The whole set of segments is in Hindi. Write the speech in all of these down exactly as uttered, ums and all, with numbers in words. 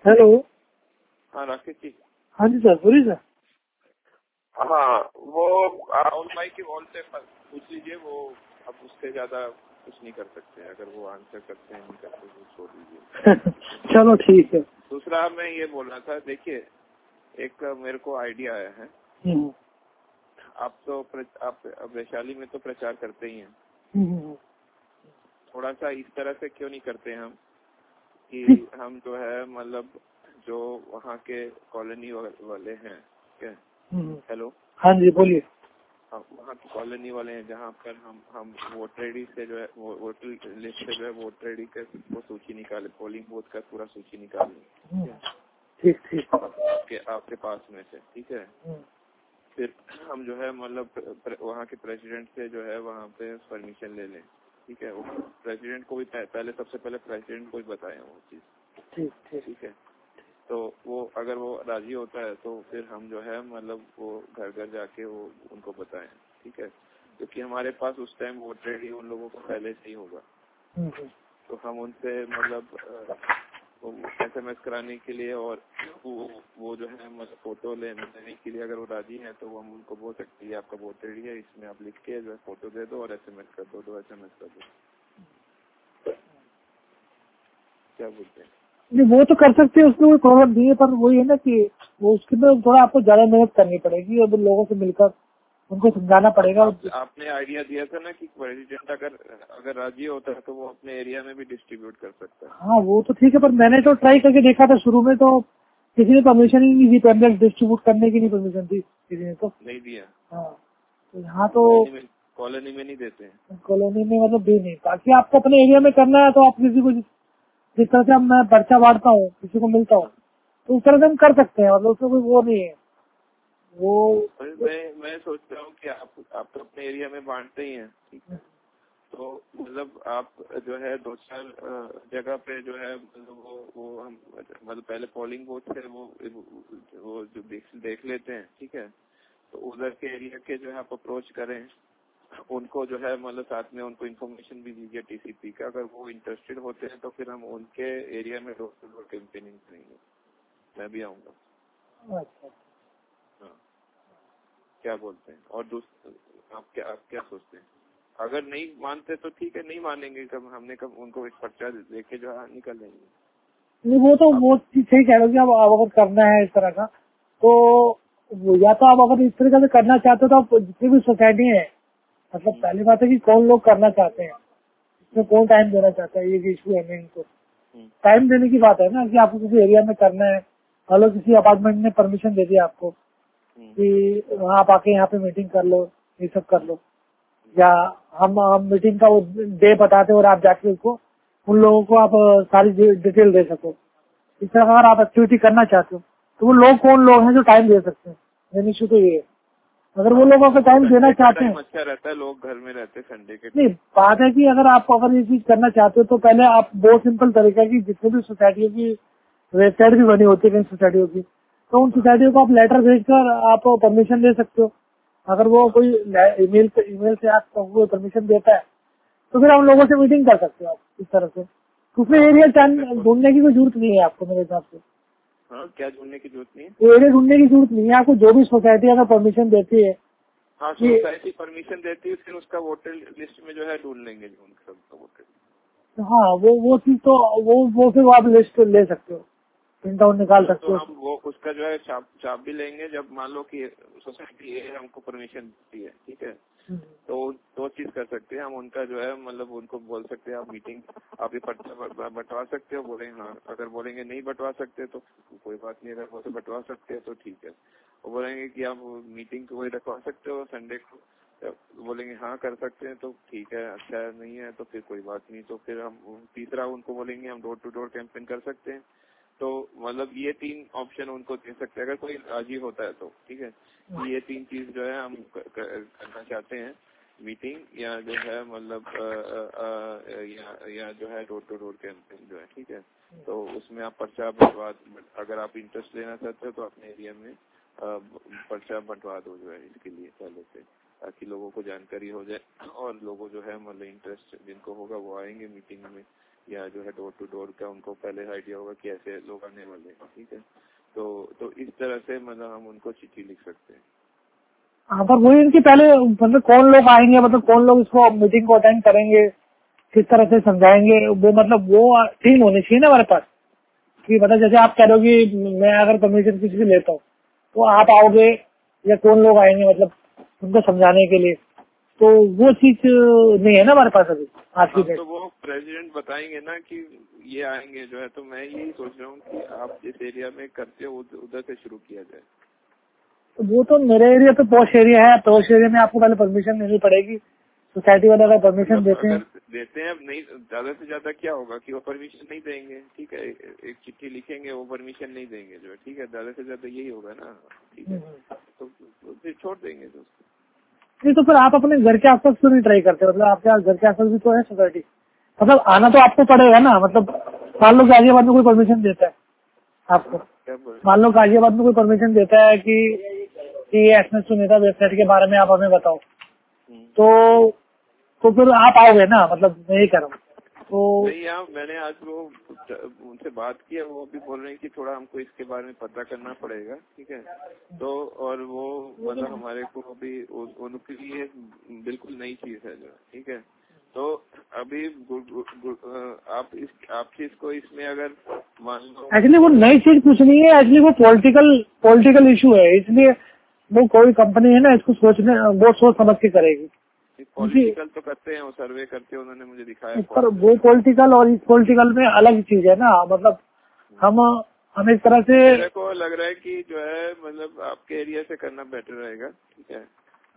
हेलो। हाँ राकेश जी। हाँ जी सर, बोलिए सर। हाँ वो उन भाई की वॉल से पूछ लीजिए, वो अब उससे ज्यादा कुछ नहीं कर सकते हैं। अगर वो आंसर करते हैं नहीं करते तो छोड़ दीजिए। चलो ठीक है। दूसरा मैं ये बोल रहा था, देखिए एक मेरे को आइडिया आया है। आप तो आप वैशाली में तो प्रचार करते ही हैं, थोड़ा सा इस तरह से क्यों नहीं करते हम कि हम जो है मतलब जो वहाँ के कॉलोनी वाले हैं, क्या हेलो हाँ जी बोलिए। वहाँ की कॉलोनी वाले हैं जहाँ पर हम हम वोटर आईडी से जो है वोटर लिस्ट से जो है वोटर आईडी का वो सूची निकाले, पोलिंग बूथ का पूरा सूची निकाले, ठीक ठीक आपके आपके पास में से, ठीक है। फिर हम जो है मतलब वहाँ के प्रेसिडेंट से जो है वहाँ पे परमिशन ले लें, ठीक है। वो प्रेसिडेंट को भी पहले सबसे पहले प्रेसिडेंट को ही बताएं वो चीज, ठीक ठीक है। तो वो अगर वो राजी होता है तो फिर हम जो है मतलब वो घर घर जाके वो उनको बताएं, ठीक है। क्योंकि हमारे पास उस टाइम वोटर आईडी उन लोगों को पहले से ही होगा, तो हम उनसे मतलब एस एम एस कराने के लिए और वो वो जो है मतलब फोटो लेने के लिए अगर वो राजी है तो वो हम उनको बोल सकते हैं आपका वोटर आईडी है, इसमें आप लिख के जो है फोटो दे दो और एस एम एस कर दो दो एस एम एस कर दो। क्या बोलते हैं? नहीं वो तो कर सकते हैं, उसमें कोई प्रॉब्लम नहीं है, पर वही है ना कि वो उसके में थोड़ा आपको ज्यादा मेहनत करनी पड़ेगी और लोगों से मिलकर उनको समझाना पड़ेगा। आप, आपने आइडिया दिया था ना कि प्रेसिडेंट अगर अगर राजी होता है तो वो अपने एरिया में भी डिस्ट्रीब्यूट कर सकता है। हाँ वो तो ठीक है, पर मैंने तो ट्राई करके देखा था शुरू में, तो किसी ने परमिशन ही नहीं दी, पैम्पलेट डिस्ट्रीब्यूट करने की नहीं परमिशन दी किसी ने, तो नहीं दिया। हाँ तो यहाँ तो कॉलोनी में नहीं देते हैं, कॉलोनी में मतलब दी नहीं। बाकी आपको अपने एरिया में करना है तो आप किसी को जिस तरह से मैं पर्चा बांटता हूँ किसी को मिलता हूँ तो उस तरह से हम कर सकते हैं, मतलब उसमें कोई वो नहीं है। वो मैं मैं सोचता हूँ कि आप आप तो अपने एरिया में बांटते ही हैं, ठीक है। तो मतलब आप जो है दो चार जगह पे जो है मतलब वो वो हम मतलब पहले पोलिंग बूथ से वो वो जो देख देख लेते हैं, ठीक है। तो उधर के एरिया के जो है आप अप्रोच करें, उनको जो है मतलब साथ में उनको इन्फॉर्मेशन भी दीजिए टीसीपी का। अगर वो इंटरेस्टेड होते हैं तो फिर हम उनके एरिया में डोर टू डोर कैंपेनिंग करेंगे, मैं भी आऊँगा। अच्छा हाँ क्या बोलते हैं? और दूसरा आप क्या आप क्या सोचते हैं? अगर नहीं मानते तो ठीक है, नहीं मानेंगे कब हमने कब उनको एक पर्चा देके जो है निकल लेंगे। नहीं वो तो वो चीज सही कह रहे हो कि अब आप अगर करना है इस तरह का तो या तो आप अगर इस तरीके से करना चाहते हो तो आप जितनी भी सोसाइटी है, मतलब पहली बात है कि कौन लोग करना चाहते हैं, इसमें कौन टाइम देना चाहता है, ये इशू है मेन। तो टाइम देने की बात है ना कि आपको किसी एरिया में करना है, मान किसी अपार्टमेंट ने परमिशन दे दी आपको कि वहाँ आप आके यहाँ पे मीटिंग कर लो, ये सब कर लो, या हम हम मीटिंग का वो डे बताते और आप जाके उसको उन लोगों को आप सारी डिटेल दे सको। इस तरह अगर आप एक्टिविटी करना चाहते हो तो वो लोग कौन लोग हैं जो टाइम दे सकते हैं, मेन इशू तो ये है। अगर वो लोगों को टाइम देना चाहते हैं, अच्छा रहता है, लोग घर में रहते हैं संडे के। नहीं बात है कि अगर आप अगर ये चीज करना चाहते हो तो पहले आप बहुत सिंपल तरीका की जितने भी सोसाइटियों की वेबसाइट भी बनी होती है कई सोसाइटियों की, तो उन सोसाइटियों को आप लेटर भेजकर आप परमिशन दे सकते हो। अगर वो कोई ईमेल ईमेल से आपको कोई परमिशन देता है तो फिर हम लोगों से मीटिंग कर सकते हो आप इस तरह से। उसमें एरिया ढूंढने की कोई जरूरत नहीं है आपको मेरे हिसाब से। हाँ क्या ढूंढने की जरूरत नहीं है? एरिया ढूंढने की जरूरत नहीं है आपको, जो भी सोसाइटी अगर परमिशन देती है। हाँ सोसाइटी परमिशन देती है, फिर उसका वोटर लिस्ट में जो है ढूंढ लेंगे जो उनका वोटर। हाँ वो वो चीज तो वो वो फिर आप लिस्ट ले सकते हो, प्रिंट आउट निकाल सकते हो। तो हम वो उसका जो है चाप चाप भी लेंगे जब मान लो कि सोसाइटी ए हमको परमिशन देती है, ठीक है। तो दो चीज कर सकते हैं हम, उनका जो है मतलब उनको बोल सकते हैं आप मीटिंग आप ये पर्चा बंटवा सकते हो, बोलेंगे हाँ। अगर बोलेंगे नहीं बंटवा सकते तो कोई बात नहीं, अगर वो तो बंटवा सकते हैं तो ठीक है। वो बोलेंगे कि आप मीटिंग को वही रखवा सकते हो संडे को, बोलेंगे हाँ कर सकते हैं तो ठीक है, अच्छा नहीं है तो फिर कोई बात नहीं। तो फिर हम तीसरा उनको बोलेंगे हम डोर टू डोर कैंपेन कर सकते हैं। तो मतलब ये तीन ऑप्शन उनको दे सकते हैं अगर कोई राजी होता है तो, ठीक है। ये तीन चीज जो है हम करना चाहते हैं, मीटिंग या जो है मतलब या, या जो है डोर टू डोर कैंपेन जो है, ठीक है। तो उसमें आप पर्चा बंटवा, अगर आप इंटरेस्ट लेना चाहते हो तो अपने एरिया में पर्चा बंटवा दो जो है इसके लिए पहले से, ताकि लोगों को जानकारी हो जाए और लोगों जो है मतलब इंटरेस्ट जिनको होगा वो आएंगे मीटिंग में, या जो है डोर टू डोर का उनको पहले आइडिया होगा कि ऐसे लोग आने वाले हैं, ठीक है। तो तो इस तरह से मतलब हम उनको चिट्ठी लिख सकते हैं। हाँ, पर वही इनकी पहले मतलब कौन लोग आएंगे, मतलब कौन लोग इसको मीटिंग को अटेंड करेंगे, किस तरह से समझाएंगे, वो मतलब वो टीम होनी चाहिए ना हमारे पास कि मतलब जैसे आप कह रहे हो कि मैं अगर परमिशन किसी से लेता हूँ तो आप आओगे या कौन लोग आएंगे मतलब उनको समझाने के लिए, तो वो चीज नहीं है ना हमारे पास अभी आज की डेट। तो वो प्रेसिडेंट बताएंगे ना कि ये आएंगे जो है, तो मैं यही सोच रहा हूँ कि आप जिस एरिया में करते हो उधर से शुरू किया जाए। तो वो तो मेरे एरिया तो पॉश एरिया है, पॉश एरिया में आपको पहले परमिशन लेनी पड़ेगी, सोसाइटी वाले अगर परमिशन देते हैं देते हैं अब नहीं, ज्यादा से ज्यादा क्या होगा कि वो परमिशन नहीं देंगे, ठीक है, एक चिट्ठी लिखेंगे वो परमिशन नहीं देंगे जो है, ठीक है, ज्यादा से ज्यादा यही होगा ना, ठीक है, तो फिर छोड़ देंगे तो उसको। नहीं तो फिर आप अपने घर के आसपास क्यों नहीं ट्राई करते, मतलब आपके यहाँ घर के आसपास भी तो है सोसाइटी, मतलब आना तो आपको पड़ेगा ना, मतलब मान लो गाजियाबाद में कोई परमिशन देता है आपको, मान लो गाजियाबाद में कोई परमिशन देता है कि कि एसएमएस सुनीता वेबसाइट के बारे में आप हमें बताओ, तो तो फिर आप आओगे ना, मतलब मैं यही कर रहा हूँ। तो नहीं यार, मैंने आज वो उनसे बात किया, वो भी बोल रहे हैं कि थोड़ा हमको इसके बारे में पता करना पड़ेगा, ठीक है, तो और वो मतलब हमारे को अभी उनके लिए बिल्कुल नई चीज है जो, ठीक है, तो अभी गु, गु, गु, आप इस आप चीज को इसमें अगर मान लो, एक्चुअली वो नई चीज कुछ नहीं है, एक्चुअली वो पॉलिटिकल पॉलिटिकल इशू है, इसलिए वो कोई कंपनी है ना इसको सोचने वो सोच समझ के करेगी। पॉलिटिकल तो करते हैं, वो सर्वे करते हैं, उन्होंने मुझे दिखाया, पर वो पॉलिटिकल और इस पॉलिटिकल में अलग चीज है ना, मतलब हम हम एक तरह से मेरे को लग रहा है कि जो है मतलब आपके एरिया से करना बेटर रहेगा, ठीक है,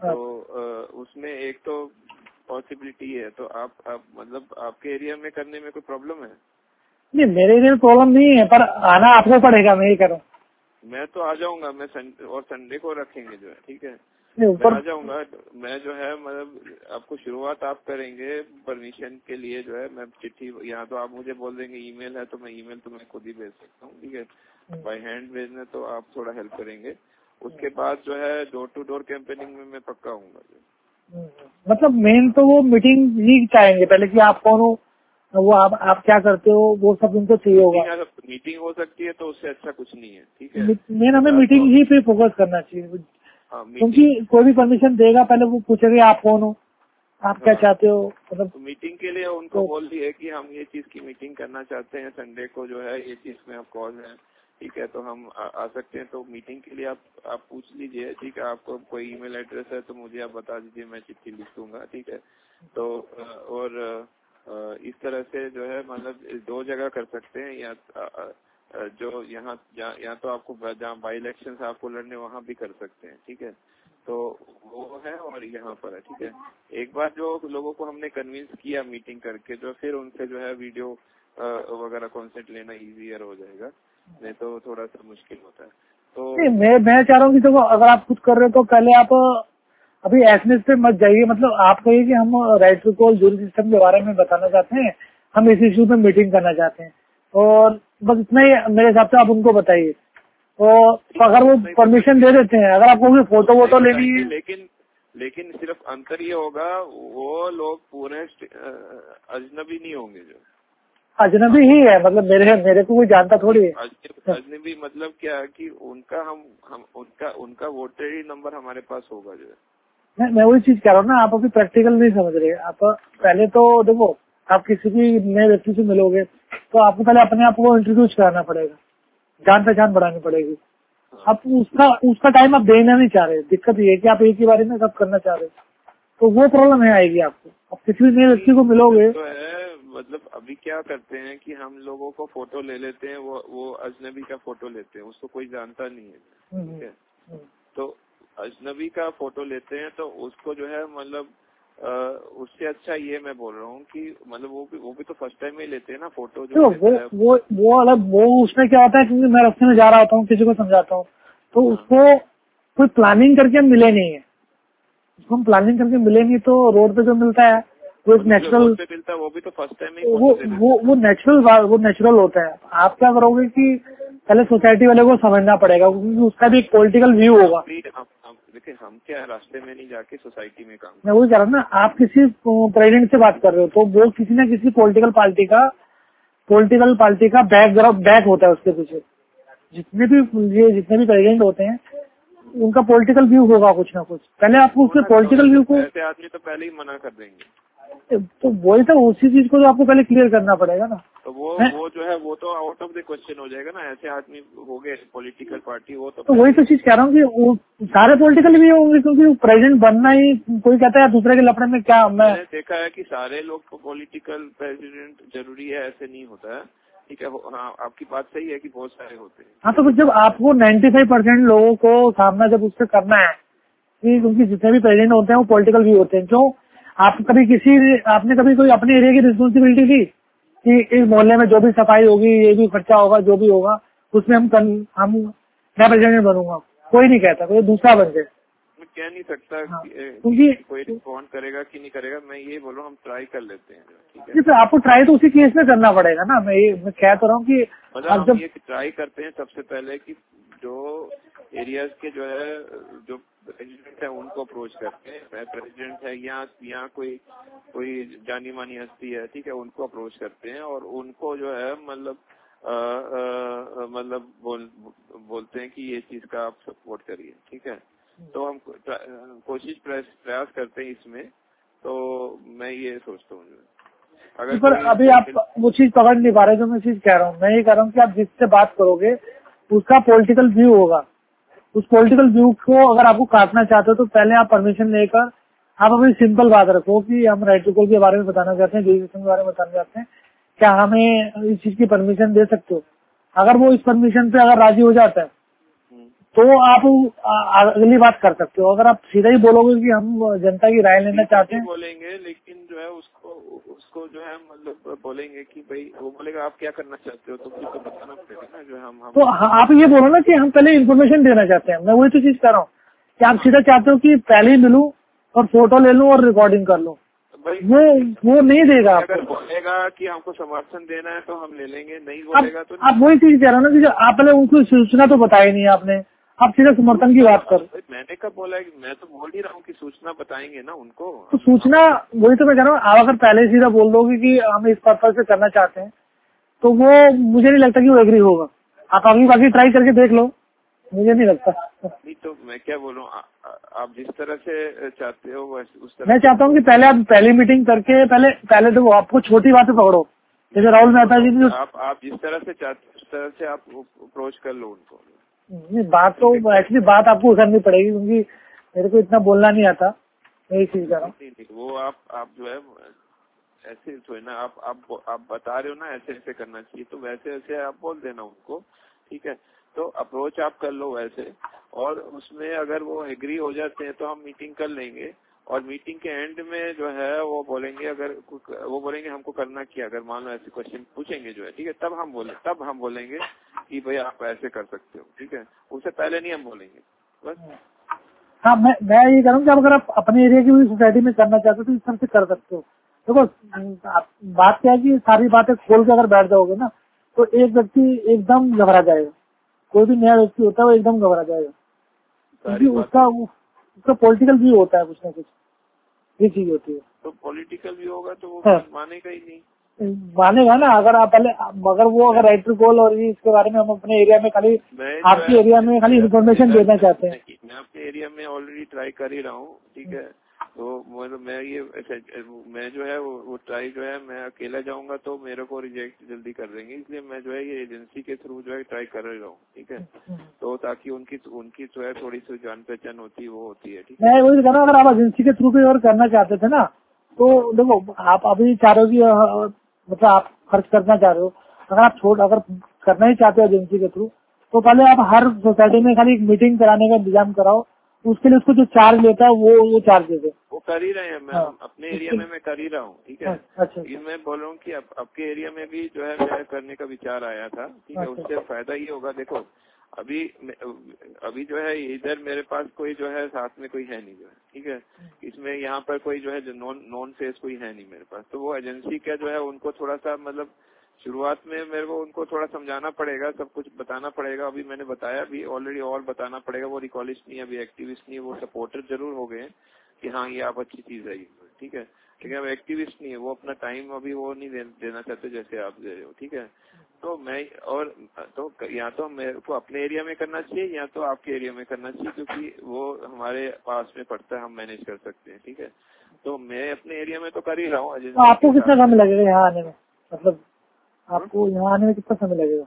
तो उसमें एक तो पॉसिबिलिटी है, तो आप, आप मतलब आपके एरिया में करने में कोई प्रॉब्लम है? नहीं मेरे एरिया में प्रॉब्लम नहीं है, पर आना आपको पड़ेगा, मैं ये कह रहा हूँ। मैं तो आ जाऊंगा, मैं संडे और संडे को रखेंगे जो है, ठीक है, ऊपर मैं आ जाऊंगा, मैं जो है मतलब आपको शुरुआत आप करेंगे परमिशन के लिए जो है, मैं चिट्ठी यहाँ तो आप मुझे बोल देंगे ईमेल है तो मैं ईमेल तो मैं खुद ही भेज सकता हूँ, ठीक है, बाय हैंड भेजने तो आप थोड़ा हेल्प करेंगे, उसके बाद जो है डोर टू डोर कैंपेनिंग में मैं पक्का आऊंगा। मतलब मेन तो वो मीटिंग ही चाहेंगे पहले कि आप कौन हो, वो आप आप क्या करते हो, वो सब उनको चाहिए होगा। मीटिंग हो सकती है तो उससे अच्छा कुछ नहीं है, ठीक है, मेन हमें मीटिंग ही पे फोकस करना चाहिए, क्योंकि कोई भी परमिशन देगा पहले वो पूछेगा आप कौन हो, आप क्या चाहते हो, मतलब तो मीटिंग के लिए उनको बोल दिए कि हम ये चीज की मीटिंग करना चाहते हैं संडे को जो है, ये चीज में आप कॉल है, ठीक है, तो हम आ, आ सकते हैं, तो मीटिंग के लिए आप आप पूछ लीजिए, ठीक है, आपको कोई ईमेल एड्रेस है तो मुझे आप बता दीजिए, मैं चिट्ठी लिख दूंगा, ठीक है, तो और इस तरह से जो है मतलब दो जगह कर सकते हैं, या जो यहाँ यहाँ तो आपको जहाँ बाई इलेक्शन आपको लड़ने वहाँ भी कर सकते हैं, ठीक है, तो वो है और यहाँ पर है, ठीक है, एक बार जो लोगों को हमने कन्विंस किया मीटिंग करके, जो फिर उनसे जो है वीडियो वगैरह कॉन्सेंट लेना इजियर हो जाएगा, नहीं तो थोड़ा सा मुश्किल होता है। तो मैं मैं चाह रहा हूँ कि देखो अगर आप कुछ कर रहे हो तो पहले आप अभी एसएमएस पे मत जाइए, मतलब आप कहिए कि हम right to call jury system के बारे में बताना चाहते हैं, हम इस इश्यू पे मीटिंग करना चाहते हैं, और बस इतना ही मेरे हिसाब से आप उनको बताइए, और तो अगर वो परमिशन दे देते हैं, अगर आपको फोटो वोटो लेनी है, लेकिन लेकिन सिर्फ अंतर ये होगा वो लोग पूरे अजनबी नहीं होंगे, जो अजनबी ही है, मतलब मेरे मेरे को कोई जानता थोड़ी है। अजनबी मतलब क्या कि उनका हम हम उनका उनका वोटर ही नंबर हमारे पास होगा जो है। मैं मैं वही चीज कह रहा हूँ ना, आप अभी प्रैक्टिकल नहीं समझ रहे। आप पहले तो देखो, आप किसी भी नए व्यक्ति से मिलोगे तो आपको पहले अपने आप को इंट्रोड्यूस कराना पड़ेगा, जान पहचान बढ़ानी पड़ेगी। आप उसका उसका टाइम आप देना नहीं चाह रहे, दिक्कत ये है कि आप एक ही बारे में सब करना चाह रहे, तो वो प्रॉब्लम है आएगी आपको। अब किसी भी नए व्यक्ति को मिलोगे तो है, मतलब अभी क्या करते हैं कि हम लोगों को फोटो ले लेते हैं, वो वो अजनबी का फोटो लेते हैं, उसको कोई जानता नहीं है, ठीक है, तो अजनबी का फोटो लेते हैं तो उसको जो है मतलब उससे अच्छा ये मैं बोल रहा हूँ कि मतलब वो भी वो भी तो फर्स्ट टाइम ही लेते हैं ना फोटो, जो तो वो वो वो अलग, वो उसमें क्या होता है, क्योंकि मैं रास्ते में जा रहा होता हूँ, किसी को समझाता हूँ, तो उसको कोई प्लानिंग करके मिले नहीं है, उसको हम प्लानिंग करके मिलेंगे तो रोड पे जो मिलता है वो एक नेचुरल मिलता है, वो भी तो फर्स्ट टाइम ही वो वो वो नेचुरल वो नेचुरल होता है। आप क्या करोगे कि पहले सोसाइटी वाले को समझना पड़ेगा, क्योंकि उसका भी एक पॉलिटिकल व्यू होगा। देखिए हम क्या रास्ते में नहीं जाके सोसाइटी में काम, मैं वही कह रहा हूँ ना, आप किसी प्रेसिडेंट से बात कर रहे हो तो वो किसी न किसी पॉलिटिकल पार्टी का पॉलिटिकल पार्टी का बैकग्राउंड बैक होता है उसके पीछे। जितने भी ये जितने भी प्रेसिडेंट होते हैं उनका पॉलिटिकल व्यू होगा कुछ ना कुछ। पहले आपको उसके पॉलिटिकल व्यू को, ऐसे आदमी तो पहले ही मना कर देंगे। तो वही तो उसी चीज को तो आपको पहले क्लियर करना पड़ेगा ना। तो वो वो जो है वो तो आउट ऑफ द क्वेश्चन हो जाएगा ना। ऐसे आदमी हो गए पॉलिटिकल पार्टी, वो तो, तो वही तो चीज कह रहा हूँ कि वो सारे पॉलिटिकल भी होंगे, क्योंकि प्रेसिडेंट बनना ही, कोई कहता है दूसरे के लफड़े में क्या। मैं मैंने देखा है कि सारे लोग को पॉलिटिकल प्रेसिडेंट जरूरी है, ऐसे नहीं होता है। ठीक है, हाँ आपकी बात सही है कि बहुत सारे होते हैं। हाँ, तो जब आपको पचानवे परसेंट लोगों को सामना जब उससे करना है कि क्योंकि जितने भी प्रेसिडेंट होते हैं वो पॉलिटिकल व्यू होते हैं। क्यों आप कभी किसी आपने कभी कोई अपने एरिया की रिस्पॉन्सिबिलिटी ली कि इस मोहल्ले में जो भी सफाई होगी, ये भी खर्चा होगा, जो भी होगा उसमें हम हम मैं प्रेसिडेंट बनूंगा? कोई नहीं कहता, कोई दूसरा बन जाए। मैं कह नहीं सकता हाँ, क्योंकि कोई रिस्पॉन्ड करेगा कि नहीं करेगा। मैं ये बोल रहा हूँ हम ट्राई कर लेते हैं। ठीक है, तो आपको ट्राई तो उसी केस में करना पड़ेगा ना। मैं ये मैं कह तो रहा हूँ कि मतलब हम जब ये ट्राई करते हैं सबसे पहले कि जो एरियाज के जो है जो प्रेसिडेंट है उनको अप्रोच करते हैं। प्रेसिडेंट है या यहाँ कोई कोई जानी मानी हस्ती है, ठीक है, उनको अप्रोच करते हैं और उनको जो है मतलब मतलब बोल बोलते हैं कि ये चीज का आप सपोर्ट करिए। ठीक है, तो हम कोशिश प्रयास करते हैं इसमें। तो मैं ये सोचता हूँ अगर पर अभी आप वो चीज पकड़ नहीं पा रहे जो मैं चीज कह रहा हूँ। मैं ये कह रहा हूँ कि आप जिससे बात करोगे उसका पॉलिटिकल व्यू होगा। उस पॉलिटिकल व्यू को अगर आपको काटना चाहते हो तो पहले आप परमिशन लेकर आप अभी सिंपल बात रखो कि हम राइट टू कॉल के बारे में बताना चाहते हैं, रजिस्ट्रेशन के बारे में बताना चाहते हैं, क्या हमें इस चीज की परमिशन दे सकते हो? अगर वो इस परमिशन पे अगर राजी हो जाता है तो आप अगली बात कर सकते हो। अगर आप सीधा ही बोलोगे कि हम जनता की राय लेना चाहते हैं, बोलेंगे लेकिन जो है उसको उसको जो है मतलब बोलेंगे कि भाई वो बोलेगा आप क्या करना चाहते हो, तो फिर तो बताना पड़ेगा ना जो हम हम तो आप ये बोलो ना कि हम पहले इन्फॉर्मेशन देना चाहते हैं। मैं वही तो चीज कर रहा हूँ कि आप सीधा चाहते हो कि पहले ही मिलूं और फोटो ले लूं और रिकॉर्डिंग कर लूं। वो वो नहीं देगा आपको। अगर बोलेगा कि हमको समर्थन देना है तो हम ले लेंगे, नहीं बोलेगा तो आप वही चीज कह रहे हो ना कि आप पहले उनको सूचना तो बताई नहीं आपने, आप सीधा समर्थन की बात कर। मैंने कब बोला है? मैं तो बोल ही रहा हूँ कि सूचना बताएंगे ना उनको। तो सूचना वही तो मैं कह रहा हूँ। आप अगर पहले सीधा बोल दोगे कि हम इस पर्पज से करना चाहते हैं तो वो मुझे नहीं लगता कि वो एग्री होगा। आप अभी बाकी ट्राई करके देख लो, मुझे नहीं लगता। नहीं तो मैं क्या बोलूँ, आप जिस तरह से चाहते हो उस तरह। मैं चाहता हूँ कि पहले आप पहली मीटिंग करके पहले पहले तो आपको छोटी बातें पकड़ो, जैसे राहुल मेहता जी ने। आप आप जिस तरह से चाहते हो उस तरह से आप अप्रोच कर लो उनको। नहीं, बात तो एक्चुअली बात आपको करनी पड़ेगी क्योंकि मेरे को इतना बोलना नहीं आता। मैं ये चीज कर रहा हूँ। वो आप आप जो है ऐसे थोड़ी ना, आप आप आप बता रहे हो ना ऐसे ऐसे करना चाहिए, तो वैसे वैसे आप बोल देना उनको। ठीक है, तो अप्रोच आप कर लो वैसे, और उसमें अगर वो एग्री हो जाते हैं तो हम मीटिंग कर लेंगे। और मीटिंग के एंड में जो है वो बोलेंगे, अगर वो बोलेंगे हमको करना क्या, अगर मान लो ऐसे क्वेश्चन पूछेंगे जो है, ठीक है, तब हम बोले तब हम बोलेंगे कि भाई आप ऐसे कर सकते हो। ठीक है, उससे पहले नहीं हम बोलेंगे बस। हाँ, मैं मैं ये कह रहा हूँ कि अगर आप अपने एरिया की सोसाइटी में करना चाहते हो तो इस तरह से कर सकते हो। देखो बात क्या है कि सारी बातें खोल के अगर बैठ जाओगे ना तो एक व्यक्ति एकदम घबरा जाएगा। कोई भी नया व्यक्ति होता है वो एकदम घबरा जाएगा क्योंकि उसका उसका पॉलिटिकल व्यू होता है, कुछ ना कुछ ये चीज होती है। तो पॉलिटिकल व्यू होगा तो वो हाँ, मानेगा ही नहीं। मानेगा ना अगर आप पहले अगर वो अगर राइट टू कॉल और इसके बारे में हम अपने एरिया में खाली आपके एरिया में खाली इन्फॉर्मेशन देना चाहते हैं। मैं अपने एरिया में ऑलरेडी ट्राई कर ही रहा हूँ। ठीक है, तो मतलब मैं ये मैं जो है वो, वो ट्राई जो है मैं अकेला जाऊंगा तो मेरे को रिजेक्ट जल्दी कर देंगे, इसलिए मैं जो है ये एजेंसी के थ्रू जो है ट्राई कर रहा हूँ। ठीक है, तो ताकि उनकी उनकी जो है थोड़ी सी जान पहचान होती है वो होती है। ठीक है, मैं वही कह रहा हूँ अगर आप एजेंसी के थ्रू भी और करना चाहते थे ना तो देखो आप अभी चाह रहे हो कि मतलब आप खर्च करना चाह रहे हो। अगर आप छोड़ अगर करना ही चाहते हो एजेंसी के थ्रू तो पहले आप हर सोसाइटी में खाली एक मीटिंग कराने का इंतजाम कराओ। उसके लिए उसको जो चार्ज लेता है वो वो चार्ज दे दे। वो कर ही रहे हैं। मैं हाँ, अपने एरिया में मैं कर ही रहा हूँ। ठीक है, अच्छा, ये मैं बोल रहा हूँ कि आपके एरिया में भी जो है मैं करने का विचार आया था। ठीक है, उससे फायदा ये होगा, देखो अभी अभी जो है इधर मेरे पास कोई जो है साथ में कोई है नहीं जो है। ठीक है, इसमें यहाँ पर कोई जो है नॉन नॉन फेस कोई है नहीं मेरे पास, तो वो एजेंसी का जो है उनको थोड़ा सा मतलब शुरुआत में मेरे को उनको थोड़ा समझाना पड़ेगा, सब कुछ बताना पड़ेगा। अभी मैंने बताया भी ऑलरेडी, और बताना पड़ेगा। वो रिकॉलिस्ट नहीं, अभी एक्टिविस्ट नहीं, वो सपोर्टर जरूर हो गए कि हाँ ये आप अच्छी चीज है। ठीक है, ठीक है, वो एक्टिविस्ट नहीं है, वो अपना टाइम अभी वो नहीं दे, देना चाहते जैसे आप दे रहे हो। ठीक है, तो मैं और तो या तो मेरे को अपने एरिया में करना चाहिए या तो आपके एरिया में करना चाहिए, क्योंकि वो हमारे पास में पड़ता है, हम मैनेज कर सकते हैं। ठीक है, तो मैं अपने एरिया में तो कर ही रहा हूँ। तो आपको कितना समय लगेगा यहाँ आने में, मतलब आपको यहाँ आने में कितना समय लगेगा?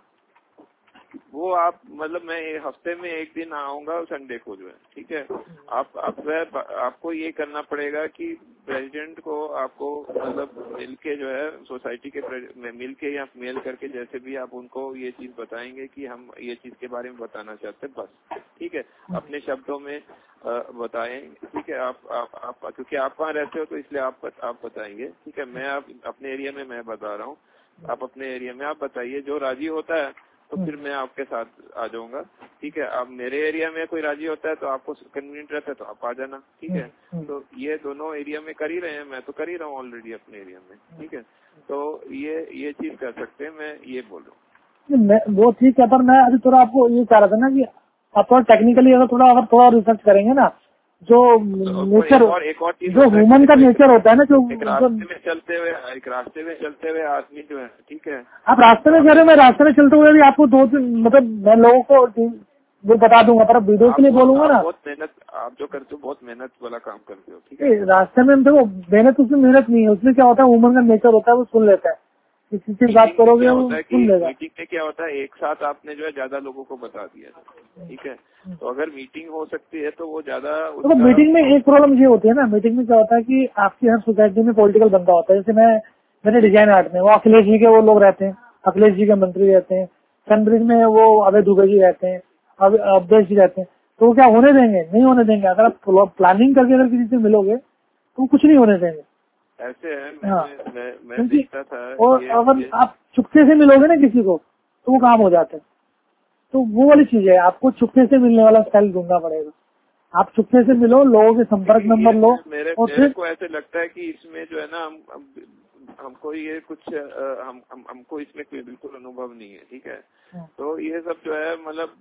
वो आप मतलब मैं हफ्ते में एक दिन आऊंगा संडे को जो है। ठीक है, आप आप आपको ये करना पड़ेगा कि प्रेसिडेंट को आपको मतलब मिलके जो है सोसाइटी के मिलके या मेल करके जैसे भी आप उनको ये चीज बताएंगे कि हम ये चीज के बारे में बताना चाहते हैं बस। ठीक है, अपने शब्दों में बताएं। ठीक है, आप आप आप क्योंकि आप वहाँ रहते हो तो इसलिए आप आप बताएंगे। ठीक है, मैं आप अपने एरिया में मैं बता रहा हूँ, आप अपने एरिया में आप बताइए। जो राजी होता है तो फिर मैं आपके साथ आ जाऊंगा। ठीक है, अब मेरे एरिया में कोई राजी होता है तो आपको कन्वीनियंट रहता है तो आप आ जाना। ठीक है, तो ये दोनों एरिया में कर ही रहे हैं, मैं तो कर ही रहा हूँ ऑलरेडी अपने एरिया में। ठीक है, तो ये ये चीज कर सकते हैं, मैं ये बोल रहा हूँ। वो ठीक है, पर मैं अभी थोड़ा आपको ये कह रहा था ना कि आप थोड़ा टेक्निकली अगर थोड़ा अगर थोड़ा रिसर्च करेंगे ना, जो नेचर और एक और चीज जो ह्यूमन का नेचर होता है ना, जो एक रास्ते में चलते हुए एक रास्ते में चलते हुए आदमी जो है। ठीक है, आप रास्ते में कह रहे हो, मैं रास्ते में चलते हुए भी आपको दो मतलब मैं लोगों को वो बता दूंगा, पर वीडियो के लिए बोलूंगा ना। बहुत मेहनत आप जो करते हो, बहुत मेहनत वाला काम करते हो। ठीक है, रास्ते में देखो मेहनत, उसमें मेहनत नहीं है, उसमें क्या होता है ह्यूमन का नेचर होता है, वो सुन लेता है, किसी से बात करोगे वो सुन लेगा। मीटिंग में क्या होता है, एक साथ आपने जो है ज्यादा लोगों को बता दिया। ठीक है, तो अगर मीटिंग हो सकती है तो वो ज्यादा तो मीटिंग में एक प्रॉब्लम ये होती है ना, मीटिंग में क्या होता है कि आपकी हर सोसाइटी में पॉलिटिकल बंदा होता है। जैसे मैं मैंने डिजाइन आर्ट में वो अखिलेश जी के वो लोग रहते हैं, अखिलेश जी के मंत्री रहते हैं, सनब्रिज में वो अभय दुबे जी रहते हैं, अवधेश जी रहते हैं, तो वो क्या होने देंगे? नहीं होने देंगे। अगर आप प्लानिंग करके अगर किसी से मिलोगे तो कुछ नहीं होने देंगे। ऐसे है, मैं, हाँ। मैं, मैं देखता था। और अगर आप चुपके से मिलोगे ना किसी को तो वो काम हो जाता है। तो वो वाली चीज है, आपको चुपके से मिलने वाला स्टाइल ढूंढना पड़ेगा। आप चुपके से मिलो, लोगों के संपर्क नंबर लो। मेरे, और मेरे को ऐसे लगता है कि इसमें जो है ना हम, हम हमको ये कुछ हम, हम हमको इसमें कोई बिल्कुल अनुभव नहीं है। ठीक है, तो ये सब जो है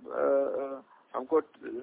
मतलब हमको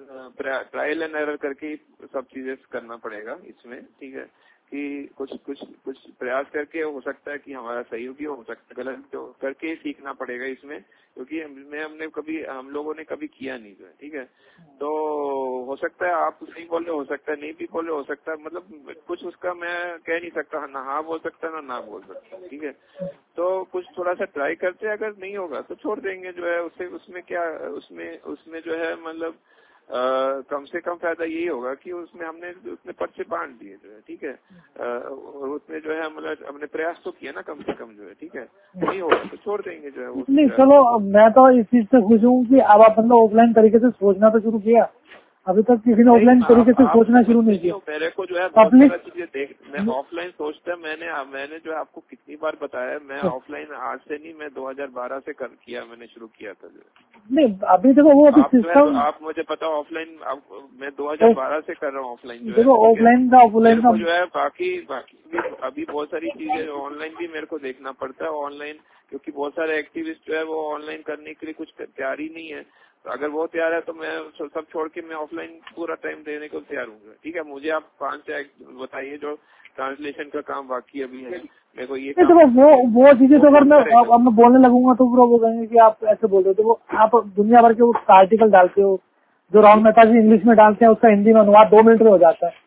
ट्रायल एंड एरर करके सब चीजें करना पड़ेगा इसमें। ठीक है, कि कुछ कुछ कुछ प्रयास करके हो सकता है कि हमारा सहयोगी हो सकता है, गलत तो करके सीखना पड़ेगा इसमें, क्योंकि मैं हमने कभी हम लोगों ने कभी किया नहीं जो है। ठीक है, तो हो सकता है आप सही बोले, हो सकता है नहीं भी बोले, हो सकता है मतलब कुछ उसका मैं कह नहीं सकता, ना हाँ बोल सकता ना ना बोल सकता। ठीक है, तो कुछ थोड़ा सा ट्राई करते हैं, अगर नहीं होगा तो छोड़ देंगे जो है। उससे उसमें क्या उसमें उसमें जो है मतलब आ, कम से कम फायदा यही होगा कि उसमें हमने उसमें पर्चे बांट दिए जो है। ठीक है, और उसमें जो है मतलब हमने प्रयास तो किया ना कम से कम जो है। ठीक है, नहीं होगा तो छोड़ देंगे जो है। नहीं चलो, मैं तो इस चीज से खुश हूँ कि अब अपन ने ऑफलाइन तरीके से सोचना तो शुरू किया, अभी तक किसी ने ऑफलाइन तरीके से सोचना शुरू नहीं किया। मेरे को जो है बहुत सारा चीजें देख, मैं ऑफलाइन सोचता मैंने मैंने जो है आपको कितनी बार बताया, मैं ऑफलाइन आज से नहीं, मैं दो हज़ार बारह से कर किया, मैंने शुरू किया था जो। नहीं अभी देखो वो अभी सिस्टम आप मुझे पता ऑफलाइन, मैं दो हज़ार बारह से कर रहा हूँ ऑफलाइन जो है। ऑफलाइन का ऑफलाइन का जो है बाकी बाकी अभी बहुत सारी चीजें ऑनलाइन भी मेरे को देखना पड़ता है ऑनलाइन, क्योंकि बहुत सारे एक्टिविस्ट जो है वो ऑनलाइन करने के लिए कुछ तैयार ही नहीं है। तो अगर वो तैयार है तो मैं सब छोड़ के मैं ऑफलाइन पूरा टाइम देने को तैयार हूँ। ठीक है, मुझे आप पांच बताइए जो ट्रांसलेशन का काम बाकी अभी है मेरे को ये देखो वो वो चीजें तो अगर मैं अब मैं बोलने लगूंगा तो पूरा वो कहेंगे कि आप ऐसे बोल रहे हो। तो वो आप दुनिया भर के वो आर्टिकल डालते हो, जो राहुल मेहता जी इंग्लिश में डालते हैं, उसका हिंदी में अनुवाद दो मिनट में हो जाता है।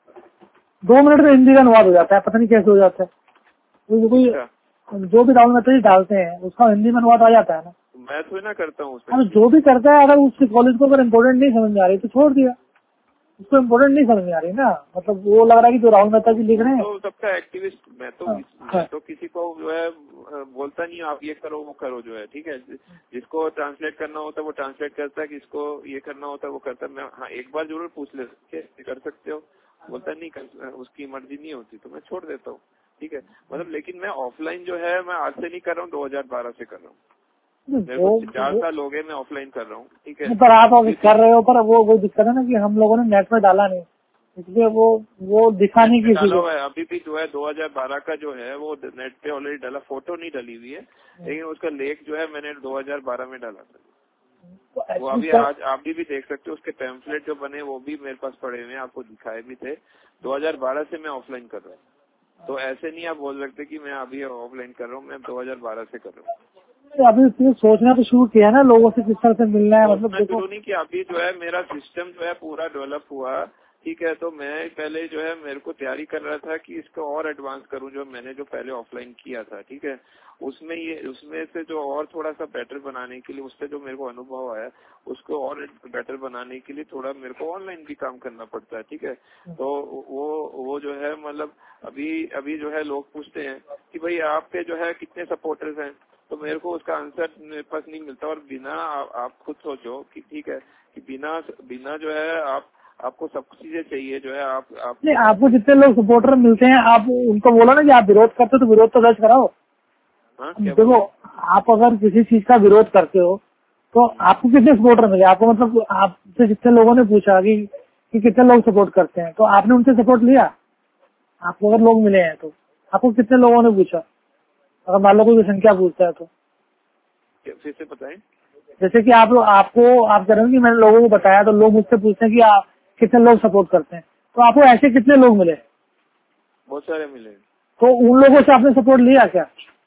दो मिनट में हिंदी का अनुवाद हो जाता है, पता नहीं कैसे हो जाता है। तो कोई जो भी राहुल मेहता जी डालते हैं उसका हिंदी में अनुवाद आ जाता है ना। मैं थोड़ी ना करता हूँ। अब जो भी करता है, अगर उसके कॉलेज को अगर इम्पोर्टेंट नहीं समझ में आ रही तो छोड़ दिया, उसको इम्पोर्टेंट नहीं समझ में आ रही ना। मतलब वो लग रहा है कि जो राहुल मेहता जी लिख रहे हैं तो सबका एक्टिविस्ट, मैं तो हाँ, मैं तो किसी को जो है बोलता नहीं आप ये करो वो करो जो है। ठीक है, जिसको ट्रांसलेट करना होता है वो ट्रांसलेट करता है, जिसको ये करना होता है वो करता है। मैं हाँ एक बार जरूर पूछ ले कर सकते हो, बोलता नहीं कर, उसकी मर्जी नहीं होती तो मैं छोड़ देता हूँ। ठीक है, मतलब लेकिन मैं ऑफलाइन जो है मैं आज से नहीं कर रहा हूँ, दो हजार बारह से कर रहा हूँ। मेरे को चार साल हो गए मैं ऑफलाइन कर रहा हूँ। ठीक है, पर आप अभी कर रहे हो, पर वो वो दिक्कत है ना कि हम लोगों ने नेट में डाला नहीं, इसलिए वो वो दिखाने की डाला हुआ है अभी भी जो है। दो हज़ार बारह का जो है वो नेट पे ऑलरेडी डाला, फोटो नहीं डली हुई है, लेकिन उसका लेख जो है मैंने दो हज़ार बारह में डाला था। तो वो अभी आज आप भी, भी देख सकते हो, उसके पैम्फलेट जो बने वो भी मेरे पास पड़े हुए हैं, आपको दिखाए भी थे। दो हज़ार बारह से मैं ऑफलाइन कर रहा हूँ। तो ऐसे नहीं आप बोल सकते कि मैं अभी ऑफलाइन कर रहा हूँ, मैं दो हजार बारह से कर रहा हूँ। अभी तो सोचना तो शुरू किया ना लोगों से किस तरह से मिलना है, मतलब देखो शुरू नहीं किया, अभी जो है मेरा सिस्टम जो है पूरा डेवलप हुआ, ठीक है। तो मैं पहले जो है मेरे को तैयारी कर रहा था कि इसको और एडवांस करूं, जो मैंने जो पहले ऑफलाइन किया था, ठीक है। उसमें ये उसमें से जो और थोड़ा सा बेटर बनाने के लिए, उससे जो मेरे को अनुभव आया उसको और बेटर बनाने के लिए थोड़ा मेरे को ऑनलाइन भी काम करना पड़ता है, ठीक है। तो वो वो जो है मतलब अभी अभी जो है लोग पूछते हैं कि भाई आपके जो है कितने सपोर्टर्स हैं, तो मेरे को उसका आंसर मेरे पास नहीं मिलता। और बिना आ, आप खुद सोचो कि ठीक है कि बिना बिना जो है आप आपको सब चीजें चाहिए जो है आप, आप नहीं, आपको जितने लोग सपोर्टर मिलते हैं आप उनको बोलो ना कि आप विरोध करते हो तो विरोध तो दर्ज कराओ। हाँ, देखो आप अगर किसी चीज का विरोध करते हो तो आपको कितने सपोर्टर मिले, आपको मतलब आपसे जितने लोगों ने पूछा कि, कि कितने लोग सपोर्ट करते हैं, तो आपने उनसे सपोर्ट लिया। आपको अगर लोग मिले हैं तो आपको कितने लोगों ने पूछा, अगर मान लो कोई संख्या पूछता है तो फिर से बताएं। जैसे कि आप आपको आप कह रहे हो कि मैंने लोगों को बताया तो लोग मुझसे पूछते हैं कि आप कितने लोग सपोर्ट करते हैं, तो आपको ऐसे कितने लोग मिले? बहुत सारे मिले। तो उन लोगों से आपने सपोर्ट लिया क्या?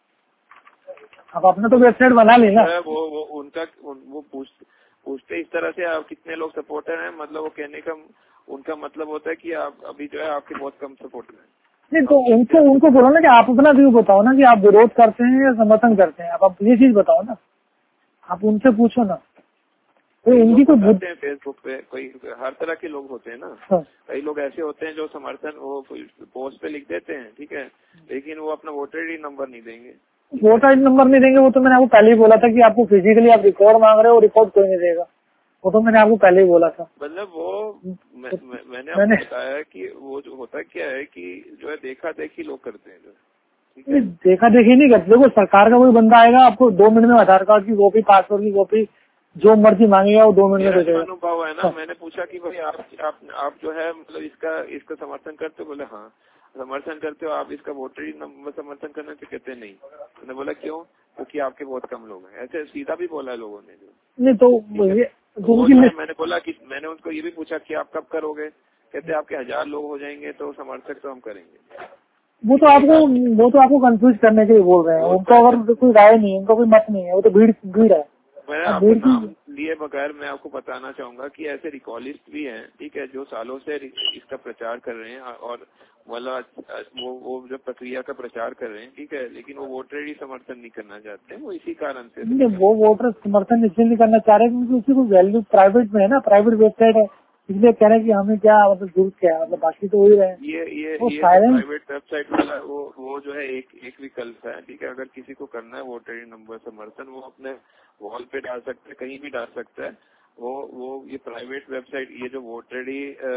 अब आपने तो वेबसाइट बना ली ना। वो वो उनका उन, वो पूछ पूछते इस तरह से आप कितने लोग सपोर्टर हैं, मतलब वो कहने का उनका मतलब होता है कि आप अभी जो है आपके बहुत कम सपोर्टर हैं। नहीं तो उनको उनको बोलो ना कि आप अपना व्यू बताओ ना कि आप विरोध करते हैं या समर्थन करते हैं, आप, आप ये चीज बताओ ना, आप उनसे पूछो ना। तो इनकी कोई बताते हैं फेसबुक पे, कोई हर तरह के लोग होते हैं ना। हाँ। कई लोग ऐसे होते हैं जो समर्थन वो पोस्ट पे लिख देते हैं, ठीक है, लेकिन वो अपना वोटर आई डी नंबर नहीं देंगे। वोटर आई डी नंबर नहीं देंगे, वो तो मैंने आपको पहले ही बोला था कि आपको फिजिकली आप रिकॉर्ड मांग रहे हो, रिकॉर्ड कोई नहीं देगा, वो तो मैंने आपको पहले ही बोला था। मतलब वो मैं, मैं, मैंने आपको बताया कि वो जो होता क्या है कि जो है देखा देखी लोग करते हैं जो, ठीक है। देखा देखी नहीं करते। देखो सरकार का कोई बंदा आएगा आपको दो मिनट में आधार कार्ड की कॉपी, पासपोर्ट की कॉपी, जो मर्जी मांगेगा वो दो मिनट में दे देगा। अनुभव है ना, मैंने पूछा कि भाई आप आप आप जो है मतलब इसका इसका समर्थन करते हो? बोले हाँ समर्थन करते हो। आप इसका वोटर आई नंबर समर्थन करना चाहिए? कहते नहीं। मैंने बोला क्यों? क्योंकि तो आपके बहुत कम लोग हैं। ऐसे सीधा भी बोला है लोगों ने जो। नहीं तो ये तो मैंने बोला कि मैंने उनको ये भी पूछा कि आप कब करोगे? कहते आपके हजार लोग हो जाएंगे तो समर्थक तो हम करेंगे। वो तो आपको वो तो आपको कंफ्यूज करने के लिए बोल रहे हैं। उनको अगर कोई राय नहीं है, उनका कोई मत नहीं है, वो तो भीड़ भीड़ है। मैं आपको नाम लिए बगैर मैं आपको बताना चाहूंगा कि ऐसे रिकॉलिस्ट भी हैं, ठीक है, जो सालों से इसका प्रचार कर रहे हैं और मतलब वो वो जो प्रक्रिया का प्रचार कर रहे हैं, ठीक है, लेकिन वो वोटर ही समर्थन नहीं करना चाहते हैं। वो इसी कारण से नहीं, वो वोटर समर्थन इसलिए नहीं करना चाह रहे क्योंकि उसकी कोई वैल्यू प्राइवेट में है ना, प्राइवेट वेबसाइट है, इसलिए कह रहे हैं कि हमें क्या मतलब जरूरत क्या है, मतलब बाकी तो वही रहे। ये ये ये प्राइवेट वेबसाइट वाला वो वो जो है एक एक विकल्प है, ठीक है। अगर किसी को करना है वोटर नंबर समर्थन, वो अपने वॉल पे डाल सकते हैं, कहीं भी डाल सकता है। वो वो ये प्राइवेट वेबसाइट, ये जो वोटर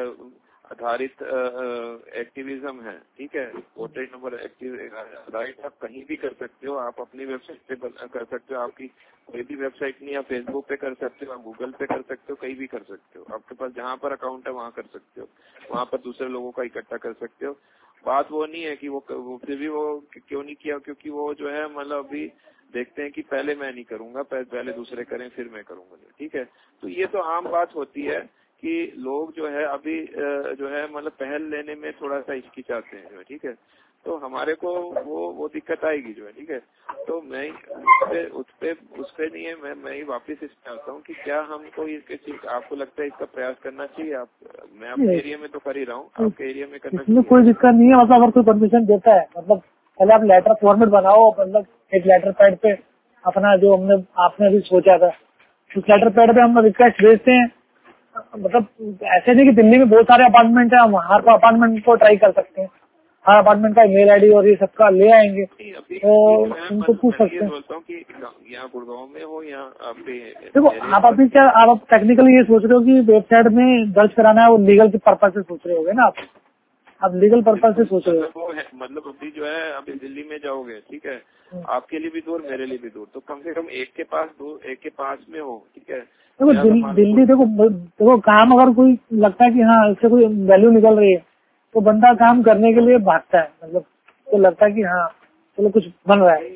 आधारित एक्टिविज्म है, ठीक है, वोटर नंबर आधारित आप कहीं भी कर सकते हो। आप अपनी वेबसाइट पे कर सकते हो, आपकी कोई भी वेबसाइट नहीं, आप फेसबुक पे कर सकते हो, आप गूगल पे कर सकते हो, कहीं भी कर सकते हो। आपके पास जहाँ पर अकाउंट है वहाँ कर सकते हो, वहाँ पर दूसरे लोगों का इकट्ठा कर सकते हो। बात वो नहीं है कि वो, वो फिर भी वो क्यों नहीं किया, क्योंकि वो जो है मतलब अभी देखते हैं कि पहले मैं नहीं करूंगा, पहले दूसरे करें फिर मैं करूंगा, ठीक है। तो ये तो आम बात होती है कि लोग जो है अभी जो है मतलब पहल लेने में थोड़ा सा हिचकिचाते हैं जो है, ठीक है। तो हमारे को वो वो दिक्कत आएगी जो है, ठीक है। तो मैं उसपे उसपे उसपे नहीं है, मैं मैं ही वापस इसमें आता हूँ कि क्या हमको इसके चीज आपको लगता है इसका प्रयास करना चाहिए? आप मैं आपके एरिया में तो कर ही रहा हूँ, आपके एरिया में करना चाहिए? कोई दिक्कत नहीं है, मतलब अगर कोई परमिशन देता है, मतलब पहले आप लेटर फॉर्मेट बनाओ, मतलब एक लेटर पैड पे अपना जो हमने आपने अभी सोचा था उस लेटर पैड पे हम रिक्वेस्ट भेजते हैं। मतलब ऐसे नहीं कि दिल्ली में बहुत सारे अपार्टमेंट है, हम हर अपार्टमेंट को ट्राई कर सकते हैं, हर अपार्टमेंट का ईमेल आईडी और ये सबका ले आएंगे तो उनको पूछ सकते हैं। बोलता हूँ कि यहाँ गुड़गांव में हो या आपके देखो आप अभी क्या आप टेक्निकली ये सोच रहे हो कि वेबसाइट में दर्ज कराना है, वो लीगल के पर्पज से सोच रहे होगे ना आप आप लीगल पर्पज से सोच रहे हो। मतलब अभी जो है अभी दिल्ली में जाओगे, ठीक है, आपके लिए भी दूर मेरे लिए भी दूर, तो कम से कम एक के पास दूर एक के पास में हो, ठीक है। देखो दिल्ली देखो देखो काम अगर कोई लगता है कि हाँ इससे कोई वैल्यू निकल रही है तो बंदा काम करने के लिए भागता है, मतलब तो लगता है कि हाँ चलो कुछ बन रहा है।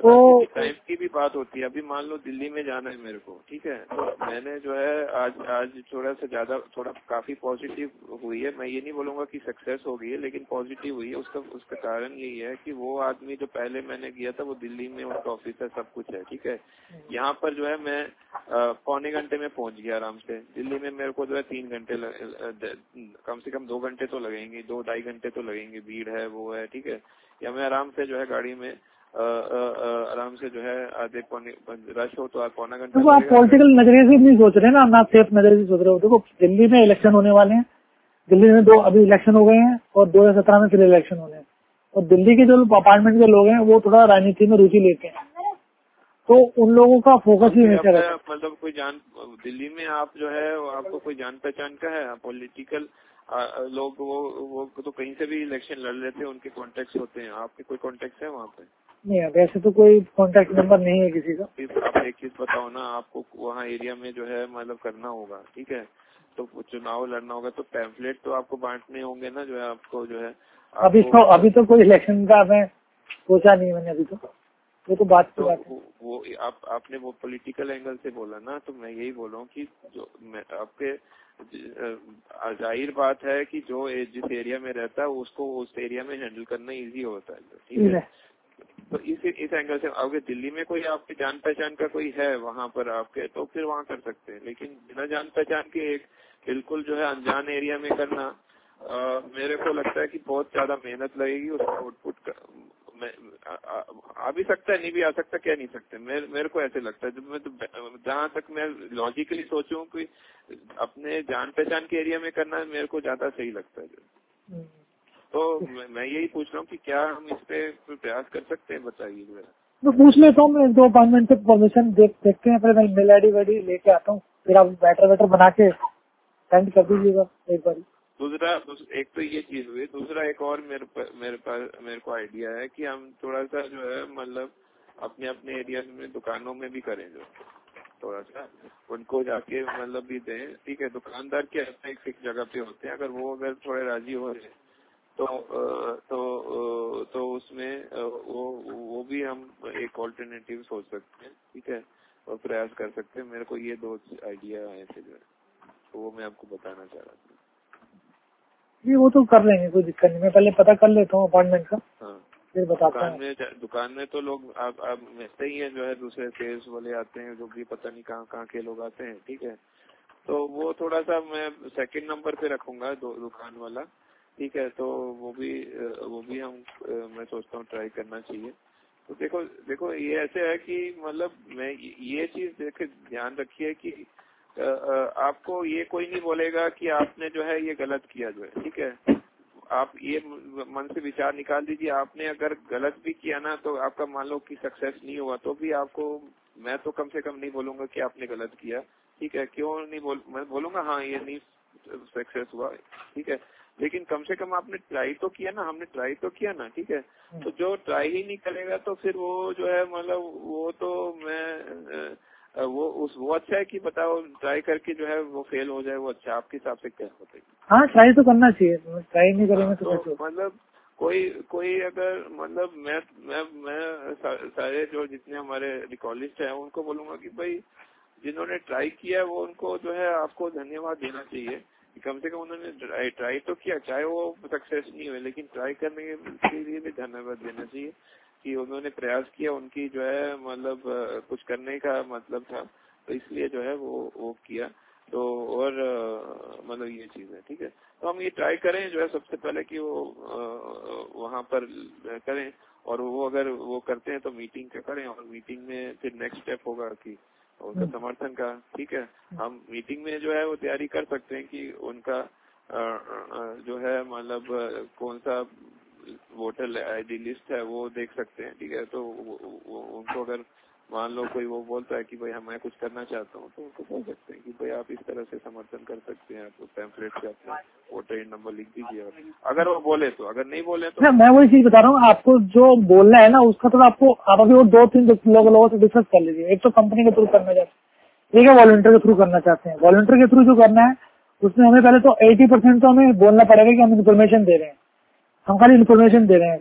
तो टाइम की भी बात होती है। अभी मान लो दिल्ली में जाना है मेरे को, ठीक है, तो मैंने जो है आज आज थोड़ा सा ज्यादा थोड़ा काफी पॉजिटिव हुई है। मैं ये नहीं बोलूंगा कि सक्सेस हो गई है, लेकिन पॉजिटिव हुई है। उसका उसका कारण यही है कि वो आदमी जो पहले मैंने गया था वो दिल्ली में उनका ऑफिस है, सब कुछ है, ठीक है। यहाँ पर जो है मैं पौने घंटे में पहुंच गया आराम से। दिल्ली में मेरे को जो है तीन घंटे कम से कम दो घंटे तो लगेंगे, दो ढाई घंटे तो लगेंगे, भीड़ है वो है, ठीक है। या मैं आराम से जो है गाड़ी में आराम से जो है आधे पौने रश हो तो आप पौना घंटा। देखो आप पॉलिटिकल नजरिए से नहीं सोच रहे ना, ना सेफ नजरिए से सोच रहे हो। देखो दिल्ली में इलेक्शन होने वाले हैं, दिल्ली में दो अभी इलेक्शन हो गए हैं और दो हजार सत्रह में फिर इलेक्शन होने हैं। और दिल्ली के जो अपार्टमेंट के लोग हैं वो थोड़ा राजनीति में रुचि लेते हैं, तो उन लोगों का फोकस ही हमेशा रहता है। मतलब कोई जान दिल्ली में आप जो है आपको कोई जान पहचान का है पॉलिटिकल लोग, वो वो तो कहीं से भी इलेक्शन लड़ लेते हैं, उनके कॉन्टेक्ट होते हैं। आपके कोई कॉन्टेक्ट है वहाँ पे? नहीं, वैसे तो कोई कॉन्टेक्ट नंबर नहीं है किसी का। आप एक चीज बताओ ना, आपको वहाँ एरिया में जो है मतलब करना होगा, ठीक है, तो चुनाव लड़ना होगा तो पैम्फलेट तो आपको बांटने होंगे ना, जो है आपको जो है अभी तो अभी तो कोई इलेक्शन का मैं सोचा नहीं मैंने अभी तो वो तो बात की बात है। वो, वो आप आपने वो पॉलिटिकल एंगल से बोला ना, तो मैं यही बोल रहा हूँ कि जो मैं आपके जाहिर बात है कि जो जिस एरिया में रहता है उसको उस एरिया में हैंडल करना इजी होता है, ठीक है। तो इस इस एंगल से अगर दिल्ली में कोई आपकी जान पहचान का कोई है वहाँ पर आपके, तो फिर वहाँ कर सकते हैं। लेकिन बिना जान पहचान के एक बिल्कुल जो है अनजान एरिया में करना, आ, मेरे को लगता है कि बहुत ज्यादा मेहनत लगेगी। उसका आउटपुट आ, आ, आ भी सकता है, नहीं भी आ सकता, कह नहीं सकते। मेरे मेरे को ऐसे लगता है, जब मैं तो जहाँ तक मैं लॉजिकली सोचूं कि अपने जान पहचान के एरिया में करना मेरे को ज्यादा सही लगता है। तो मैं यही पूछ रहा हूँ कि क्या हम इस पे प्रयास कर सकते हैं, बताइए जरा। मैं पूछ लेता हूँ, मैं दो अपार्टमेंट से परमिशन देख देखते हैं, फिर मैं मेल आई डी वाईडी लेके आता हूँ, फिर आप बैटर वेटर बना के सेंड कर दीजिएगा एक बार। दूसरा एक तो ये चीज हुई, दूसरा एक और मेरे पर, मेरे पास मेरे को आइडिया है कि हम थोड़ा सा जो है मतलब अपने अपने एरिया में दुकानों में भी करें, जो थोड़ा सा उनको जाके मतलब भी दें, ठीक है। दुकानदार के एक फिक्स जगह पे होते हैं, अगर वो अगर थोड़े राजी हो रहे तो तो तो उसमें वो वो भी हम एक ऑल्टरनेटिव सोच सकते हैं, ठीक है, और प्रयास कर सकते हैं। मेरे को ये दो आइडिया आए थे जो है, तो वो मैं आपको बताना चाह रहा था। ये वो तो कर लेंगे, कोई दिक्कत नहीं। मैं पहले पता कर लेता हूँ अपार्टमेंट का, हाँ, फिर बताता दुकान हूँ। में दुकान में तो लोग आप आप मिलते ही हैं, जो है दूसरे सेल्स वाले आते हैं, जो भी पता नहीं कहाँ कहाँ के लोग आते हैं, ठीक है। तो वो थोड़ा सा मैं सेकंड नंबर पे रखूंगा दो दुकान वाला, ठीक है। तो वो भी वो भी हम मैं सोचता हूँ ट्राई करना चाहिए। तो देखो देखो ये ऐसे है कि मतलब मैं ये चीज देखे ध्यान रखिए कि आपको ये कोई नहीं बोलेगा कि आपने जो है ये गलत किया जो है, ठीक है। आप ये मन से विचार निकाल दीजिए, आपने अगर गलत भी किया ना तो आपका मान लो कि सक्सेस नहीं हुआ तो भी आपको मैं तो कम से कम नहीं बोलूंगा कि आपने गलत किया, ठीक है। क्यों नहीं बोल मैं बोलूंगा हाँ ये नहीं सक्सेस हुआ, ठीक है, लेकिन कम से कम आपने ट्राई तो किया ना, हमने ट्राई तो किया ना, ठीक है। तो जो ट्राई ही नहीं करेगा तो फिर वो जो है मतलब वो तो मैं वो उस वो अच्छा है कि बताओ ट्राई करके जो है वो फेल हो जाए, वो अच्छा आपके हिसाब से क्या होता है? हाँ ट्राई तो करना चाहिए, ट्राई नहीं करेंगे तो कैसे? मतलब कोई कोई अगर मतलब मैं मैं मैं सारे जो जितने हमारे रिकॉलिस्ट हैं उनको बोलूंगा कि भाई जिन्होंने ट्राई किया वो उनको जो है आपको धन्यवाद देना चाहिए कि कम से कम उन्होंने ट्राई, ट्राई तो किया, चाहे वो सक्सेस नहीं हुए, लेकिन ट्राई करने के लिए भी धन्यवाद देना चाहिए कि उन्होंने प्रयास किया, उनकी जो है मतलब कुछ करने का मतलब था, तो इसलिए जो है वो वो किया। तो और मतलब ये चीज है, ठीक है। तो हम ये ट्राई करें जो है सबसे पहले कि वो वहाँ पर करें, और वो अगर वो करते हैं तो मीटिंग का करें, और मीटिंग में फिर नेक्स्ट स्टेप होगा कि उनका समर्थन का, ठीक है। हम मीटिंग में जो है वो तैयारी कर सकते हैं कि उनका जो है मतलब कौन सा वोटर आईडी लिस्ट है वो देख सकते हैं, ठीक है। तो वो, वो, उनको अगर मान लो कोई वो बोलता है कि भाई मैं कुछ करना चाहता हूँ, तो उनको बोल सकते हैं कि भाई आप इस तरह से समर्थन कर सकते हैं, आप पैम्फलेट से अपना वोटर आई डी नंबर लिख दीजिए, अगर वो बोले तो। अगर नहीं बोले तो मैं वही चीज बता रहा हूँ आपको, जो बोलना है ना उसका तो आपको आप अभी वो दो तीन लोगों लोगों से डिस्कस कर लीजिए। एक तो कंपनी के थ्रू करना चाहते हैं, एक है वॉलंटियर के थ्रू करना चाहते हैं। वॉलंटियर के थ्रू जो करना है उसमें हमें पहले तो अस्सी परसेंट तो हमें बोलना पड़ेगा कि हम इन्फॉर्मेशन दे रहे हैं, हम खाली इन्फॉर्मेशन दे रहे हैं।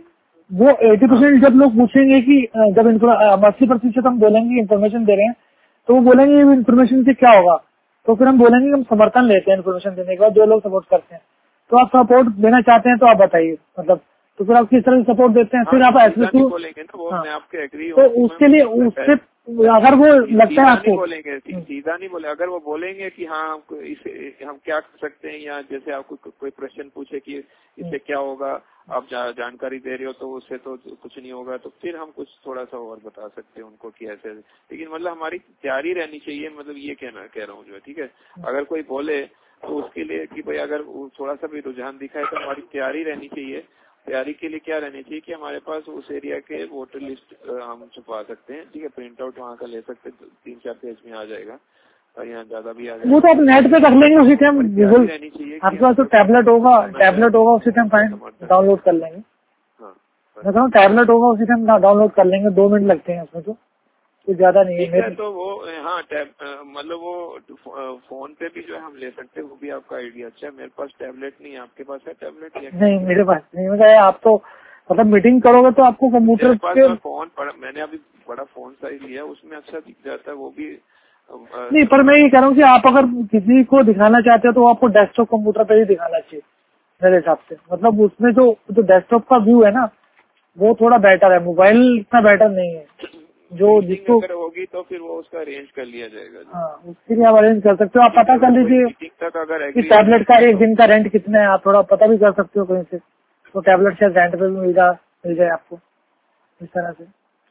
वो अस्सी परसेंट जब लोग पूछेंगे कि जब अस्सी प्रतिशत हम बोलेंगे इन्फॉर्मेशन दे रहे हैं, तो वो बोलेंगे इन्फॉर्मेशन से क्या होगा, तो फिर हम बोलेंगे हम समर्थन लेते हैं इन्फॉर्मेशन देने के बाद, जो लोग सपोर्ट करते हैं। तो आप सपोर्ट देना चाहते हैं तो आप बताइए, मतलब तो फिर आप किस तरह से सपोर्ट देते हैं, फिर आप ऐसे तो बोलेंगे ना, वो मैं आपके एग्री हूं, तो उसके लिए उससे अगर वो लगता है आपको बोलेंगे, सीधा नहीं बोले, अगर वो बोलेंगे कि हाँ इसे हम क्या कर सकते हैं, या जैसे आपको कोई प्रश्न पूछे कि इससे क्या होगा, आप जा, जानकारी दे रहे हो तो उससे तो कुछ नहीं होगा, तो फिर हम कुछ थोड़ा सा और बता सकते हैं उनको कि ऐसे, लेकिन मतलब हमारी तैयारी रहनी चाहिए, मतलब ये कहना कह रहा हूँ जो है, ठीक है। अगर कोई बोले तो उसके लिए कि भाई अगर थोड़ा सा भी रुझान दिखाए तो हमारी तैयारी रहनी चाहिए। तैयारी के लिए क्या रहनी चाहिए कि हमारे पास उस एरिया के वोटर लिस्ट हम छुपा सकते हैं, ठीक है, प्रिंट आउट वहाँ का ले सकते हैं, तीन चार पेज में आ जाएगा और यहाँ ज्यादा भी आ जाएगा। वो तो आप नेट पे कर लेंगे, उसी टाइम गूगल रहनी चाहिए, आपके पास तो टैबलेट होगा, टैबलेट होगा उसी टाइम फाइन डाउनलोड कर लेंगे। हाँ मैं कहूँ टैबलेट होगा उसी टाइम डाउनलोड कर लेंगे, दो मिनट लगते हैं उसमें, तो तो ज्यादा नहीं है। तो वो हाँ टैब मतलब वो फोन पे भी जो है हम ले सकते हैं, वो भी आपका आइडिया अच्छा है। मेरे पास टैबलेट नहीं है, आपके पास है टैबलेट? नहीं मेरे पास नहीं। मैं आप तो मतलब मीटिंग करोगे तो आपको कंप्यूटर पे फोन पड़ा, मैंने अभी बड़ा फोन साइज लिया, उसमें अच्छा दिख जाता है वो भी। नहीं पर मैं ये कह रहा हूँ कि आप अगर किसी को दिखाना चाहते हो तो आपको डेस्कटॉप कंप्यूटर पे ही दिखाना चाहिए मेरे हिसाब से। मतलब उसमें जो जो डेस्कटॉप का व्यू है ना वो थोड़ा बेटर है, मोबाइल इतना बेटर नहीं है। जो जिसको अगर होगी तो फिर वो उसका अरेंज कर लिया जाएगा। हाँ उसके लिए आप अरेंज कर सकते हो। आप पता कर लीजिए तक अगर कि टैबलेट का एक दिन का रेंट कितना है, आप थोड़ा पता भी कर सकते हो कहीं से, तो टैबलेट शायद रेंट पे भी मिल जा मिल जाए आपको, इस तरह से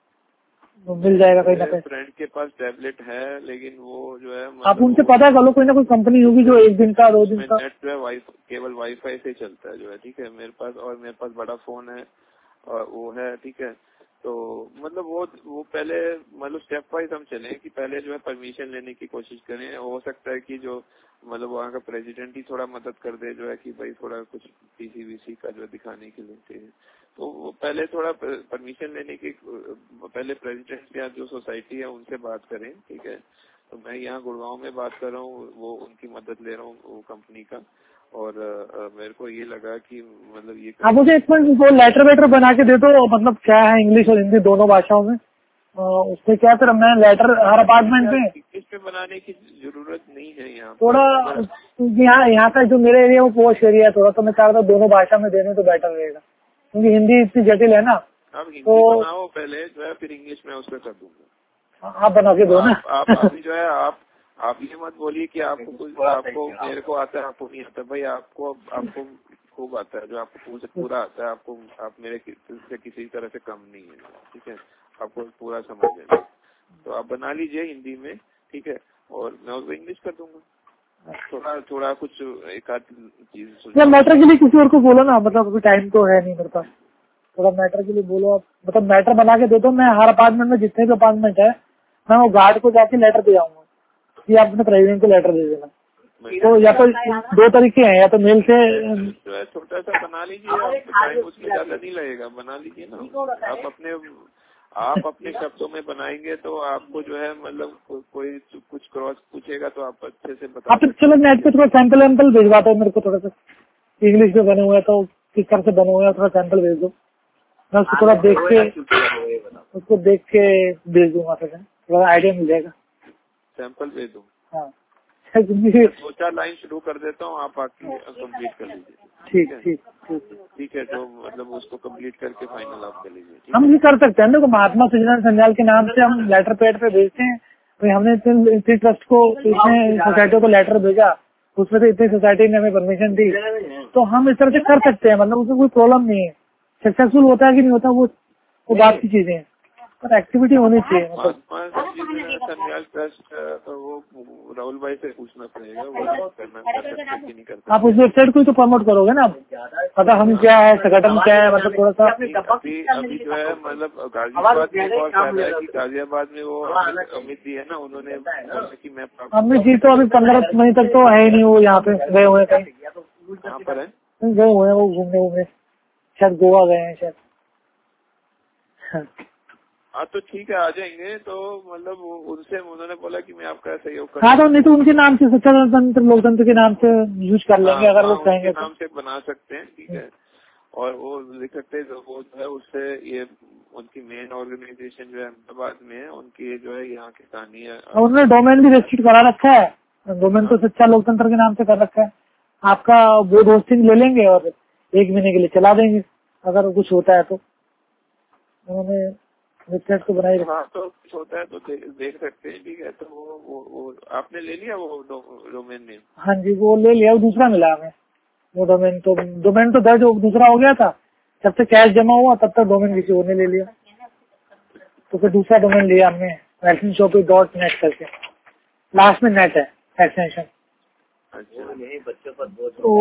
वो मिल जाएगा कहीं ना कहीं। फ्रेंड के पास टैबलेट है लेकिन वो जो है आप उनसे पता कर लो, कोई ना कोई कंपनी होगी जो एक दिन का दो दिन का नेट पे वाई केवल वाईफाई से चलता है जो है, ठीक है। मेरे पास और मेरे पास बड़ा फोन है और वो है, ठीक है। तो मतलब वो वो पहले मतलब स्टेप वाइज हम चलें कि पहले जो है परमिशन लेने की कोशिश करें। हो सकता है कि जो मतलब वहाँ का प्रेसिडेंट ही थोड़ा मदद कर दे जो है कि भाई थोड़ा कुछ पीसी वीसी का जो दिखाने के लिए, तो वो पहले थोड़ा परमिशन लेने की पहले प्रेसिडेंट या जो सोसाइटी है उनसे बात करें, ठीक है। तो मैं यहाँ गुड़गांव में बात कर रहा हूँ, वो उनकी मदद ले रहा हूँ वो कंपनी का, और आ, मेरे को ये लगा कि मतलब ये आप मुझे एक मिनट वो लेटर वेटर बना के दे दो, मतलब क्या है इंग्लिश और हिंदी दोनों भाषाओं में, उससे क्या फिर मैं लेटर हर अपार्टमेंट में इंग्लिश में बनाने की जरूरत नहीं है। यहाँ थोड़ा यहाँ यहाँ का जो मेरे एरिया वो पोस्ट एरिया है थोड़ा, तो मैं चाह रहा था दोनों भाषा में देने तो बेटर रहेगा, क्योंकि हिंदी इतनी जटिल है ना। आप हिंदी तो बनाओ पहले जो है, फिर इंग्लिश में उसका कर दूंगा। आप बना के दो ना। आप अभी जो है आप आप ये मत बोलिए कि आपको कुछ आपको मेरे को आता है आपको नहीं आता। भाई आपको आपको खूब आता है, जो आपको पूरा आता है, आपको आप मेरे से किसी तरह से कम नहीं है, ठीक है। आपको पूरा समझ लेना, तो आप बना लीजिए हिंदी में, ठीक है, और मैं उसको इंग्लिश कर दूंगा। थोड़ा थोड़ा कुछ एक आध चीज मैटर के लिए किसी और को बोलो ना, मतलब अभी टाइम तो है नहीं मेरे पास, थोड़ा मैटर के लिए बोलो आप, मतलब मैटर बना के दे दो। मैं हर अपार्टमेंट में जितने भी अपार्टमेंट है मैं वो गार्ड को जाके लेटर दे आऊंगा कि आप अपने प्रेसिडेंट को लेटर दे देना। तो या तो दो तरीके हैं, या तो मेल से जो है छोटा सा बना लीजिए, टाइम उसमें ज्यादा नहीं लगेगा, बना लीजिए ना। आप अपने आप अपने शब्दों में बनाएंगे तो आपको जो है मतलब को, कोई कुछ क्रॉस पूछेगा तो आप अच्छे से बता। आप चलो नेट पे थोड़ा सैंपल वैम्पल भिजवा दो मेरे को, थोड़ा सा इंग्लिश में बने हुए हैं तो किस तरह से बने हुए हैं, थोड़ा सैंपल भेज दो, मैं उसको थोड़ा देख के उसको देख के भेज दूंगा, फिर थोड़ा आइडिया मिल जाएगा। सैंपल भेज दूँ? हाँ दो चार लाइन शुरू कर देता हूँ, आप आके कंप्लीट कर लीजिए। ठीक ठीक ठीक ठीक है, तो मतलब उसको कंप्लीट करके फाइनल आप कर लीजिए। हम ये कर सकते हैं ना, महात्मा सृजन संजाल के नाम से हम लेटर पैड पे भेजते हैं। तो हमने इतने ट्रस्ट को इतने सोसाइटियों को लेटर भेजा, उसमें से इतनी सोसाइटी ने हमें परमिशन दी, तो हम इस तरह से कर सकते हैं। मतलब उसमें कोई प्रॉब्लम नहीं है। सक्सेसफुल होता है कि नहीं होता वो वो बात की चीजें हैं, पर एक्टिविटी होनी चाहिए। मतलब ट्रस्ट वो राहुल भाई से पूछना पड़ेगा, वो करना कर सकते कि नहीं करते। आप उस वेबसाइट को तो प्रमोट करोगे ना, पता हम क्या है, संगठन क्या है, मतलब थोड़ा सा अभी अभी जो है मतलब गाजियाबाद में बहुत फायदा है कि गाजियाबाद में वो अमित जी है ना, उन्होंने कि मैं अमित जी तो अभी पंद्रह मई तक तो है ही नहीं, वो यहाँ पे गए हुए कहीं, यहाँ पर है गए हुए हैं वो घूमने वूमने, शायद गोवा गए हैं शायद। हाँ तो ठीक है, आ जाएंगे। तो मतलब उनसे उन्होंने बोला कि मैं आपका सहयोग कर। हाँ तो नहीं तो उनके नाम से सच्चा तंत्र लोकतंत्र के नाम से यूज कर लेंगे, अगर वो कहेंगे नाम से बना सकते हैं, ठीक है। और वो लिख सकते हैं वो जो है उससे ये उनकी मेन ऑर्गेनाइजेशन जो है अहमदाबाद में है, उनकी जो है यहाँ की कहानी है। उन्होंने डोमेन भी रजिस्टर करा रखा है, डोमेन तो सच्चा लोकतंत्र के नाम से कर रखा है। आपका बोर्ड होस्टिंग ले लेंगे और एक महीने के लिए चला देंगे अगर कुछ होता है तो। उन्होंने वेबसाइट को बनाई रखा। हाँ तो कुछ होता है तो दे, देख सकते हैं, ठीक है। तो वो वो, वो आपने ले लिया वो डो, डोमेन नेम? हाँ जी वो ले लिया, वो दूसरा मिला हमें। वो डोमेन तो डोमेन तो दर्ज दूसरा हो गया था, जब तक कैश जमा हुआ तब तक डोमेन किसी और ने ले लिया, तो फिर दूसरा डोमेन लिया हमने वैक्सीन शॉपिंग डॉट नेट करके, लास्ट में नेट है एक्सटेंशन। अच्छा यही बच्चों पर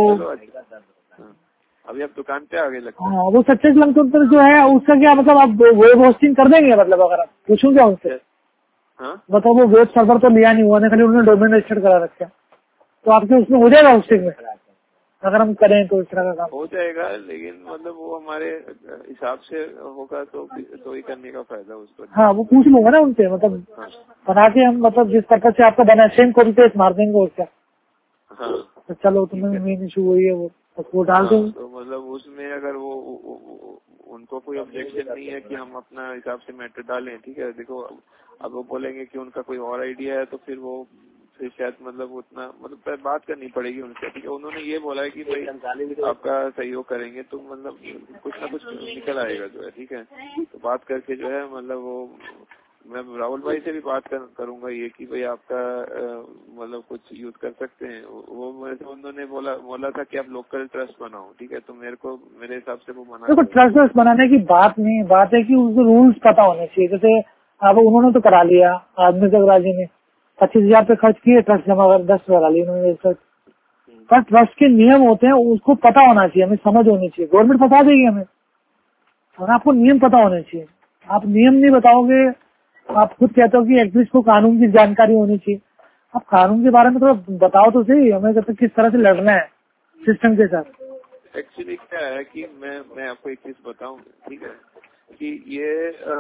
तो अभी आप दुकान पे आगे लगता है। हाँ वो सच्चे लोकतंत्र जो है उसका क्या मतलब आप वेब होस्टिंग कर देंगे, मतलब अगर आप पूछूंगा उनसे हाँ बताओ वो वेब सर्वर तो लिया नहीं हुआ ना, खाली उन्होंने डोमेन रजिस्टर करा रखा, तो आपके उसमें हो जाएगा होस्टिंग में अगर हम करें तो इस तरह का काम हो जाएगा, लेकिन मतलब वो हमारे हिसाब से होगा तो तो ही करने का फायदा उसको। हाँ वो पूछ लूंगा ना उनसे, मतलब हाँ। बना के हम मतलब जिस पर्पज से आपका बना सेम कॉपी पेस्ट मार देंगे उसका। हाँ तो चलो तुम्हें मेन इशू वही है, वो तो वो डाल देंगे। हाँ, तो मतलब उसमें अगर वो, वो, वो उनको कोई ऑब्जेक्शन नहीं है कि हम अपना हिसाब से मैटर डालें, ठीक है। देखो अब वो बोलेंगे कि उनका कोई और आइडिया है तो फिर वो फिर शायद मतलब उतना मतलब बात करनी पड़ेगी उनसे, ठीक है। उन्होंने ये बोला है कि भाई आपका सहयोग करेंगे तो मतलब कुछ ना कुछ निकल आएगा जो है, ठीक है। तो बात करके जो है मतलब वो मैं राहुल भाई से भी बात कर, करूंगा ये कि भाई आपका मतलब कुछ यूज कर सकते हैं। वो मेरे से उन्होंने बोला बोला था कि आप लोकल ट्रस्ट बनाओ, ठीक है। तो मेरे को मेरे हिसाब से वो बना देखो ट्रस्ट ट्रस्ट बनाने की बात नहीं, बात है कि उसके रूल्स पता होने चाहिए। जैसे अब उन्होंने तो करा लिया, आदमी जगराज जी ने पच्चीस हजार पे खर्च किए, ट्रस्ट जमा कर दस करा ली उन्होंने। पर ट्रस्ट के नियम होते हैं उसको पता होना चाहिए, हमें समझ होनी चाहिए। गवर्नमेंट बता देगी हमें, और आपको नियम पता होने चाहिए। आप नियम नहीं बताओगे, आप खुद कहते हो कि एटलीस्ट को कानून की जानकारी होनी चाहिए। आप कानून के बारे में तो बताओ तो सही, हमें कहते किस तरह से लड़ना है सिस्टम के साथ। एक्चुअली क्या है कि मैं मैं आपको एक चीज बताऊं, ठीक है, कि ये आ,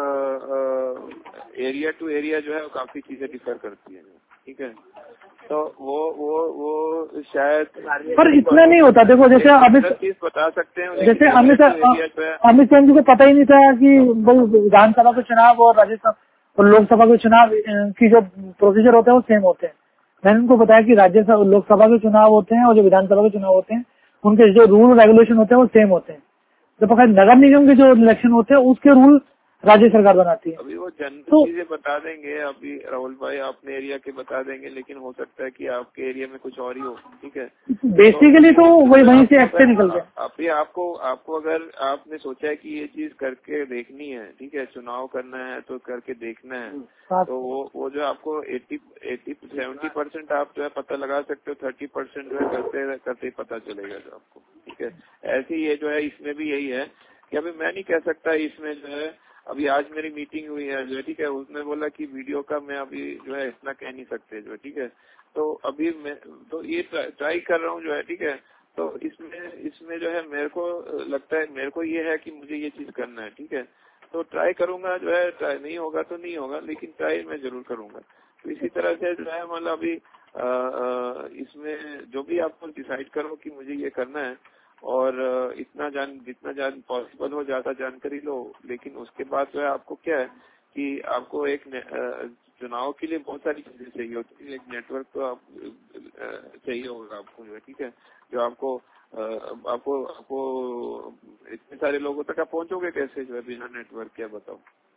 आ, एरिया टू एरिया जो है वो काफी चीजें डिफर करती है, ठीक है। तो वो वो वो शायद पर इतना नहीं होता। देखो जैसे अमित चीज बता सकते हैं, जैसे अमित अमित शाह जी को पता ही नहीं था कि विधानसभा के चुनाव और राज्यसभा और लोकसभा के चुनाव की जो प्रोसीजर होते हैं वो सेम होते हैं। मैंने उनको बताया कि राज्यसभा लोकसभा के चुनाव होते हैं और जो विधानसभा के चुनाव होते हैं उनके जो रूल रेगुलेशन होते हैं वो सेम होते हैं। जब नगर निगम के जो इलेक्शन होते हैं उसके रूल राज्य सरकार बनाती है। अभी वो जनरल तो चीजें बता देंगे, अभी राहुल भाई अपने एरिया के बता देंगे, लेकिन हो सकता है कि आपके एरिया में कुछ और ही हो, ठीक है। बेसिकली तो, तो वही वहीं से एक्ट निकल गया। अभी आपको आपको अगर आपने सोचा है कि ये चीज करके देखनी है, ठीक है, चुनाव करना है तो करके देखना है, तो वो वो जो आपको अस्सी अस्सी सेवेंटी परसेंट आप जो है पता लगा सकते हो, तीस परसेंट जो है करते करते ही पता चलेगा जो आपको, ठीक है। ऐसे ही ये जो है इसमें भी यही है कि अभी मैं नहीं कह सकता इसमें जो है। अभी आज मेरी मीटिंग हुई है जो है, ठीक है, उसने बोला कि वीडियो का मैं अभी जो है इतना कह नहीं सकते जो है, ठीक है। तो अभी मैं तो ये ट्राई कर रहा हूँ जो है, ठीक है। तो इसमें इसमें जो है मेरे को लगता है, मेरे को ये है कि मुझे ये चीज करना है, ठीक है। तो ट्राई करूंगा जो है, ट्राई नहीं होगा तो नहीं होगा, लेकिन ट्राई मैं जरूर करूंगा। तो इसी तरह से जो है मतलब अभी आ, आ, इसमें जो भी आपको डिसाइड करो कि मुझे ये करना है और इतना जान जितना जान पॉसिबल हो ज्यादा जानकारी लो, लेकिन उसके बाद जो है आपको क्या है कि आपको एक चुनाव के लिए बहुत सारी चीजें चाहिए होती है। एक नेटवर्क तो आप चाहिए होगा आपको जो है, ठीक है, जो आपको आपको आपको इतने सारे लोगों तक आप पहुंचोगे कैसे जो है बिना नेटवर्क के, बताओ।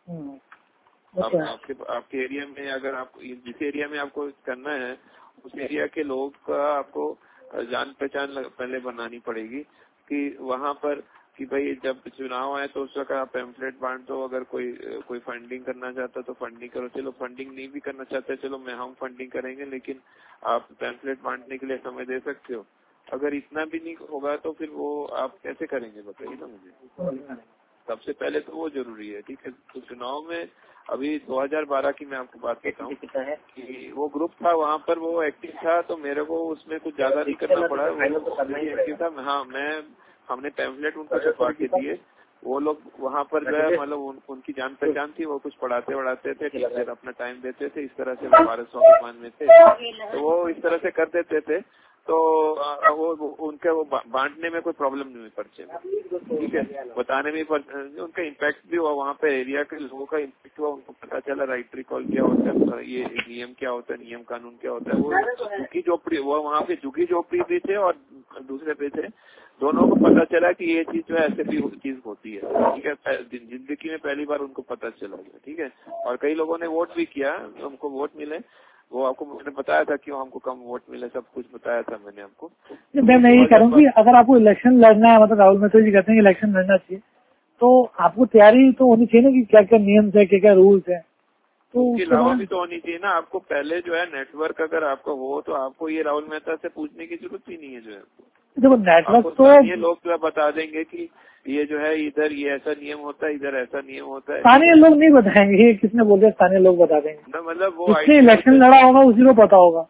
आप, आपके आपके एरिया में अगर आप जिस एरिया में आपको करना है उस एरिया के लोग का आपको जान पहचान पहले बनानी पड़ेगी कि वहाँ पर कि भाई जब चुनाव आए तो उस वक्त आप पैम्फलेट बांट दो। अगर कोई कोई फंडिंग करना चाहता तो फंडिंग करो, चलो फंडिंग नहीं भी करना चाहते चलो मैं हम फंडिंग करेंगे, लेकिन आप पैम्फलेट बांटने के लिए समय दे सकते हो। अगर इतना भी नहीं होगा तो फिर वो आप कैसे करेंगे बताइए ना मुझे। सबसे पहले तो वो जरूरी है, ठीक है। तो चुनाव में अभी दो हज़ार बारह की मैं आपको बात करता हूँ कि वो ग्रुप था वहाँ पर वो एक्टिव था, तो मेरे को उसमें कुछ ज्यादा नहीं करना पड़ा, वो एक्टिव था। हाँ मैं हमने पैम्फलेट उनको छपवा के दिए, वो लोग वहाँ पर जो है मतलब उन, उनकी जान पहचान थी, वो कुछ पढ़ाते वढ़ाते थे, टीचर अपना टाइम देते थे, इस तरह से वो भारत स्वाभिमान में थे, तो वो इस तरह से कर देते थे। तो आ, वो, वो उनके वो बांटने में कोई प्रॉब्लम नहीं हुई पर्चे में, ठीक है, बताने में उनका इम्पैक्ट भी हुआ, वहाँ पे एरिया के लोगों का इम्पैक्ट हुआ, उनको पता चला राइट रिकॉल क्या होता है, ये नियम क्या होता है, नियम कानून क्या होता है। वो झुग्गी झोपड़ी, वो वहाँ पे झुग्गी झोपड़ी भी थे और दूसरे पे थे, दोनों को पता चला कि ये चीज जो है ऐसे भी चीज होती है, ठीक है, जिंदगी में पहली बार उनको पता चला, ठीक है। और कई लोगों ने वोट भी किया, उनको वोट मिले, वो आपको मैंने बताया था क्यों हमको कम वोट मिले, सब कुछ बताया था मैंने आपको। मैं मैं ये कह रहा हूँ कि अगर आपको इलेक्शन लड़ना है, मतलब राहुल मैथुर जी कहते हैं इलेक्शन लड़ना चाहिए, तो आपको तैयारी तो होनी चाहिए ना कि क्या क्या नियम है, क्या क्या रूल्स है, तो उसके अलावा भी तो होनी चाहिए ना। आपको पहले जो है नेटवर्क अगर आपका हो तो आपको ये राहुल मेहता से पूछने की जरूरत ही नहीं है। जो है देखो नेटवर्क तो ये लोग जो है बता देंगे कि ये जो है इधर ये ऐसा नियम होता है, इधर ऐसा नियम होता है। स्थानीय लोग नहीं बताएंगे, ये किसने बोल दिया स्थानीय लोग बता देंगे, मतलब वो जिसने इलेक्शन लड़ा होगा उसी को पता होगा।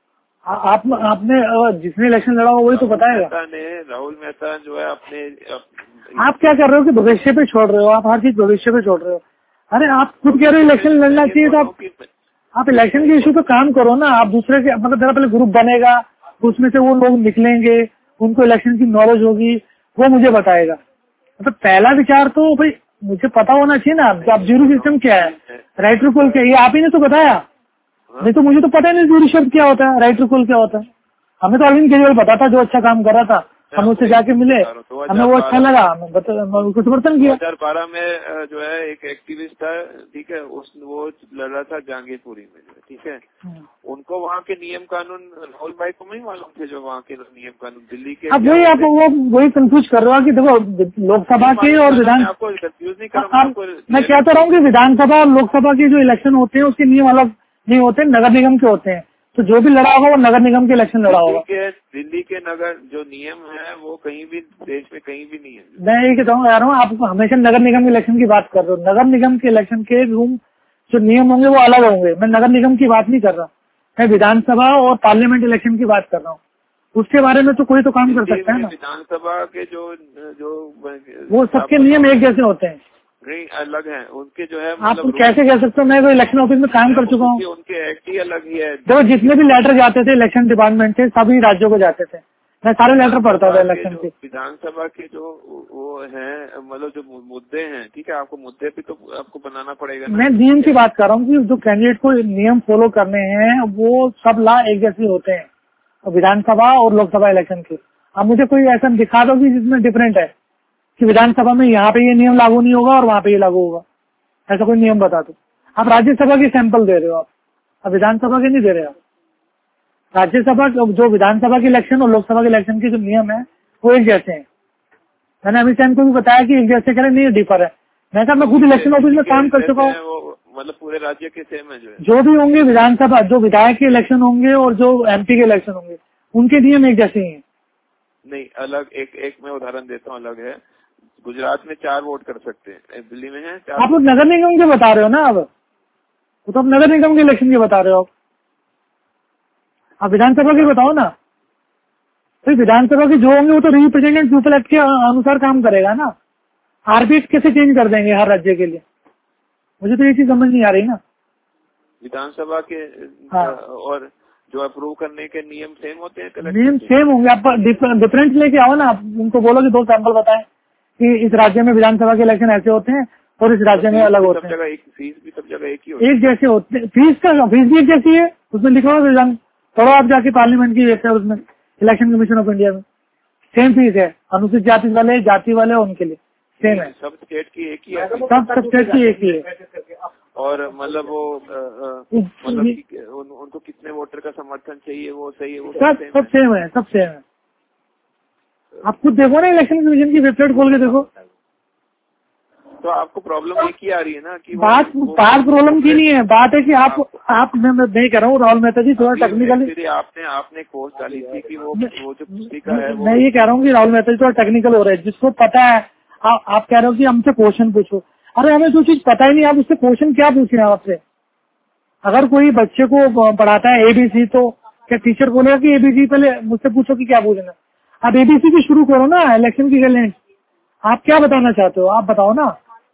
आप आपने जिसने इलेक्शन लड़ा होगा वही तो बताएगा। ने राहुल मेहता जो है अपने आप क्या कर रहे हो कि भविष्य पे छोड़ रहे हो, आप हर चीज भविष्य पे छोड़ रहे हो। अरे आप खुद कह रहे हो इलेक्शन लड़ना चाहिए, तो आप आप इलेक्शन के इशू पे काम करो ना। आप दूसरे के मतलब जरा पहले ग्रुप बनेगा, उसमें से वो लोग निकलेंगे, उनको इलेक्शन की नॉलेज होगी, वो मुझे बताएगा। मतलब पहला विचार तो भाई मुझे पता होना चाहिए ना, आप ज्यूरी सिस्टम क्या है, राइट टू कॉल क्या है, ये आप ही ने तो बताया, नहीं तो मुझे तो पता ही नहीं ज्यूरी शब्द क्या होता है, राइट टू कॉल क्या होता है। हमें तो अरविंद केजरीवाल पता था, जो अच्छा काम कर रहा था, हम उससे जाके मिले, हमें वो अच्छा लगा, उसको समर्थन किया। दो हजार बारह में जो है एक एक्टिविस्ट था, ठीक है, उस वो लड़ रहा था जहांगीरपुरी में, ठीक है, उनको वहाँ के नियम कानून राहुल भाई को नहीं मालूम थे, जो वहाँ के नियम कानून दिल्ली के। अब वही आप वो वही कंफ्यूज कर रहे हो कि देखो लोकसभा के और विधान, आपको कंफ्यूज नहीं कर रहा हूँ, मैं कहता रहा हूँ कि विधानसभा और लोकसभा के जो इलेक्शन होते हैं उसके नियम अलग नहीं होते, नगर निगम के होते हैं। तो जो भी लड़ा होगा वो नगर निगम के इलेक्शन लड़ा होगा। के दिल्ली के नगर जो नियम है वो कहीं भी देश में कहीं भी नहीं है। मैं ये कहता हूँ, आप हमेशा नगर निगम के इलेक्शन की बात कर रहे हो। नगर निगम के इलेक्शन के रूम जो नियम होंगे वो अलग होंगे। मैं नगर निगम की बात नहीं कर रहा, मैं विधानसभा और पार्लियामेंट इलेक्शन की बात कर रहा हूँ। उसके बारे में तो कोई तो काम कर सकता है ना। विधानसभा के जो जो वो सबके नियम एक जैसे होते हैं, नहीं अलग हैं उनके जो है। आप कैसे कह सकते हो, मैं तो इलेक्शन ऑफिस में काम कर चुका हूँ। उनके एक्ट ही अलग ही है। देखो जितने भी लेटर जाते थे इलेक्शन डिपार्टमेंट से सभी राज्यों को जाते थे, मैं सारे लेटर पढ़ता था इलेक्शन के। विधानसभा के जो वो है मतलब जो मुद्दे हैं, ठीक है, आपको मुद्दे भी तो आपको बनाना पड़ेगा। मैं नियम की बात कर रहा हूँ कि जो कैंडिडेट को नियम फॉलो करने हैं वो सब ला एक जैसे होते हैं विधानसभा और लोकसभा इलेक्शन के। अब मुझे कोई ऐसा दिखा दो कि जिसमें डिफरेंट है कि विधानसभा में यहाँ पे ये नियम लागू नहीं होगा और वहाँ पे ये लागू होगा, ऐसा कोई नियम बता दो। आप राज्यसभा की सैंपल दे रहे हो, आप अब विधानसभा के नहीं दे रहे हो। राज्यसभा जो विधानसभा के इलेक्शन और लोकसभा के इलेक्शन के जो नियम है वो एक जैसे हैं। मैंने अमित शाह को भी बताया कि एक जैसे करें, नहीं डिफर है। मैं कहा मैं खुद इलेक्शन ऑफिस में काम कर चुका हूँ। मतलब पूरे राज्य के सेम है जो है। जो भी होंगे विधानसभा, जो विधायक के इलेक्शन होंगे और जो एमपी के इलेक्शन होंगे उनके नियम एक जैसे ही हैं। नहीं अलग, एक एक मैं उदाहरण देता हूँ, अलग है। गुजरात में चार वोट कर सकते हैं, दिल्ली में है चार। आप लोग नगर निगम के बता रहे हो ना, अब वो तो आप नगर निगम के इलेक्शन के बता रहे हो, आप विधानसभा के बताओ ना। तो विधानसभा के जो होंगे वो तो रिप्रेजेंटेटिव पीपल एक्ट के अनुसार काम करेगा ना। आरबीएक्स कैसे चेंज कर देंगे हर राज्य के लिए, मुझे तो ये चीज समझ नहीं आ रही ना। विधानसभा के हाँ। और जो अप्रूव करने के नियम सेम होते हैं, नियम सेम होंगे। आप डिफरेंस लेके आओ ना, आप उनको बोलो कि दो सैंपल बताएं कि इस राज्य में विधानसभा के इलेक्शन ऐसे होते हैं और इस राज्य में अलग होते हैं। एक फीस भी सब जगह एक ही होती है, एक जैसे होते हैं। फीस का फीस भी एक जैसी है, उसमें लिखा हुआ है, थोड़ा आप जाके पार्लियामेंट की वेबसाइट, उसमें इलेक्शन कमीशन ऑफ इंडिया में सेम फीस है। अनुसूचित जाति वाले, जाति वाले उनके लिए सेम है। सब स्टेट की एक ही है, सब सब स्टेट की एक ही है। और मतलब वो मतलब उन, उनको कितने वोटर का समर्थन चाहिए वो सही है, वो सब सब सेम है, सब सेम है। आप खुद देखो ना इलेक्शन कमीशन की वेबसाइट खोल के देखो। तो आपको प्रॉब्लम एक ही आ रही है ना कि बात बात प्रॉब्लम की नहीं है, बात है कि आप आप मैं नहीं कह रहा हूँ राहुल मेहता जी, थोड़ा टेक्निकली आपने आपने पोस्ट डाली थी कि वो वो जो पुस्तिका है, मैं ये कह रहा हूँ कि राहुल मेहता जी थोड़ा टेक्निकल हो रहा है। जिसको पता है आ, आप कह रहे हो कि हमसे क्वेश्चन पूछो। अरे हमें जो चीज पता ही नहीं, आप उससे क्वेश्चन क्या पूछे आपसे। अगर कोई बच्चे को पढ़ाता है एबीसी तो क्या टीचर बोलेगा कि एबीसी पहले मुझसे पूछो कि क्या पूछना। आप एबीसी की शुरू करो ना इलेक्शन की गले। आप क्या बताना चाहते हो, आप बताओ ना।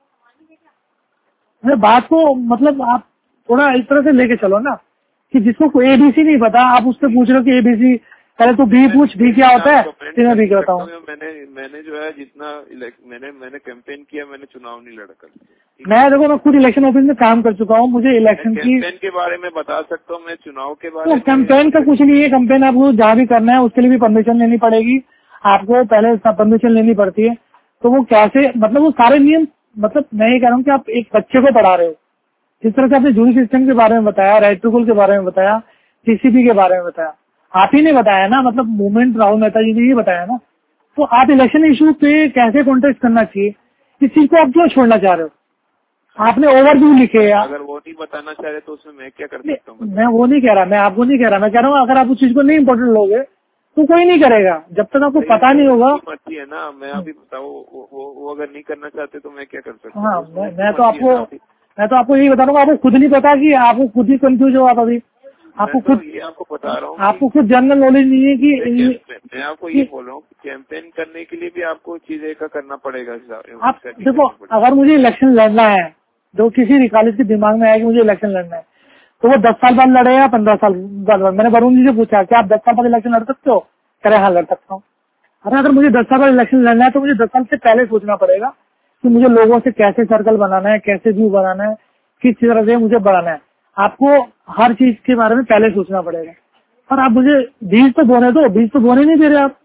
बात को मतलब आप थोड़ा इस तरह से लेके चलो ना कि जिसको कोई एबीसी नहीं पता आप उससे पूछ रहे हो कि एबीसी पहले तू बी पूछ, बी क्या होता है, फिर मैं बी कहता हूँ। मैंने मैंने जो है जितना मैंने मैंने कैंपेन किया, मैंने चुनाव नहीं लड़ा कर। मैं देखो मैं खुद इलेक्शन ऑफिस में काम कर चुका हूँ, मुझे इलेक्शन की कैंपेन के बारे में बता सकता हूँ, मैं चुनाव के बारे तो में। कैंपेन का कुछ नहीं है, कैंपेन आपको जहाँ भी करना है उसके लिए भी परमिशन लेनी पड़ेगी, आपको पहले परमिशन लेनी पड़ती है। तो वो कैसे, मतलब वो सारे नियम, मतलब मैं ये कह रहा हूँ कि आप एक बच्चे को पढ़ा रहे हो, जिस तरह से आपने जूरी सिस्टम के बारे में बताया, राइट टू कॉल के बारे में बताया, टीसीपी के बारे में बताया, आप ही ने बताया ना, मतलब मूवमेंट राहुल मेहता जी ने ये बताया ना। तो आप इलेक्शन इशू पे कैसे कॉन्टेस्ट करना चाहिए, इस चीज को आप क्यों छोड़ना चाह रहे हो? आपने ओवरव्यू लिखे। अगर वो नहीं बताना चाह रहे तो उसमें मैं क्या कर सकता हूँ? मैं वो नहीं कह रहा, मैं आपको नहीं कह रहा, मैं कह रहा हूँ अगर आप उस चीज को नहीं इम्पोर्टेंट लोगे तो कोई नहीं करेगा, जब तक आपको पता नहीं होगा। मर्जी है ना, मैं अभी बताओ वो, वो, वो अगर नहीं करना चाहते तो मैं क्या कर सकता हूँ? हाँ, मैं, मैं तो आपको मैं तो आपको यही बता रहा हूँ, आपको खुद नहीं पता कि आपको खुद ही कंफ्यूज हो आप अभी, आपको खुद ये आपको बता रहा हूँ, आपको खुद जनरल नॉलेज नहीं है कि मैं आपको ये बोल रहा हूँ कैंपेन करने के लिए भी आपको चीजें का करना पड़ेगा। आप देखो, अगर मुझे इलेक्शन लड़ना है, जो किसी रिकालिस के दिमाग में आया कि मुझे इलेक्शन लड़ना है, तो वो दस साल बाद लड़े या पंद्रह साल बाद। मैंने वरुण जी से पूछा कि आप दस साल बाद इलेक्शन लड़ सकते हो? कह रहे हाँ लड़ सकता हूँ। अरे अगर मुझे दस साल बाद इलेक्शन लड़ना है तो मुझे दस साल से पहले सोचना पड़ेगा कि मुझे लोगों से कैसे सर्कल बनाना है, कैसे व्यू बनाना है, किस तरह से मुझे बढ़ाना है। आपको हर चीज के बारे में पहले सोचना पड़ेगा। और आप मुझे बीज तो बोने दो, बीज तो बोने नहीं दे रहे आप।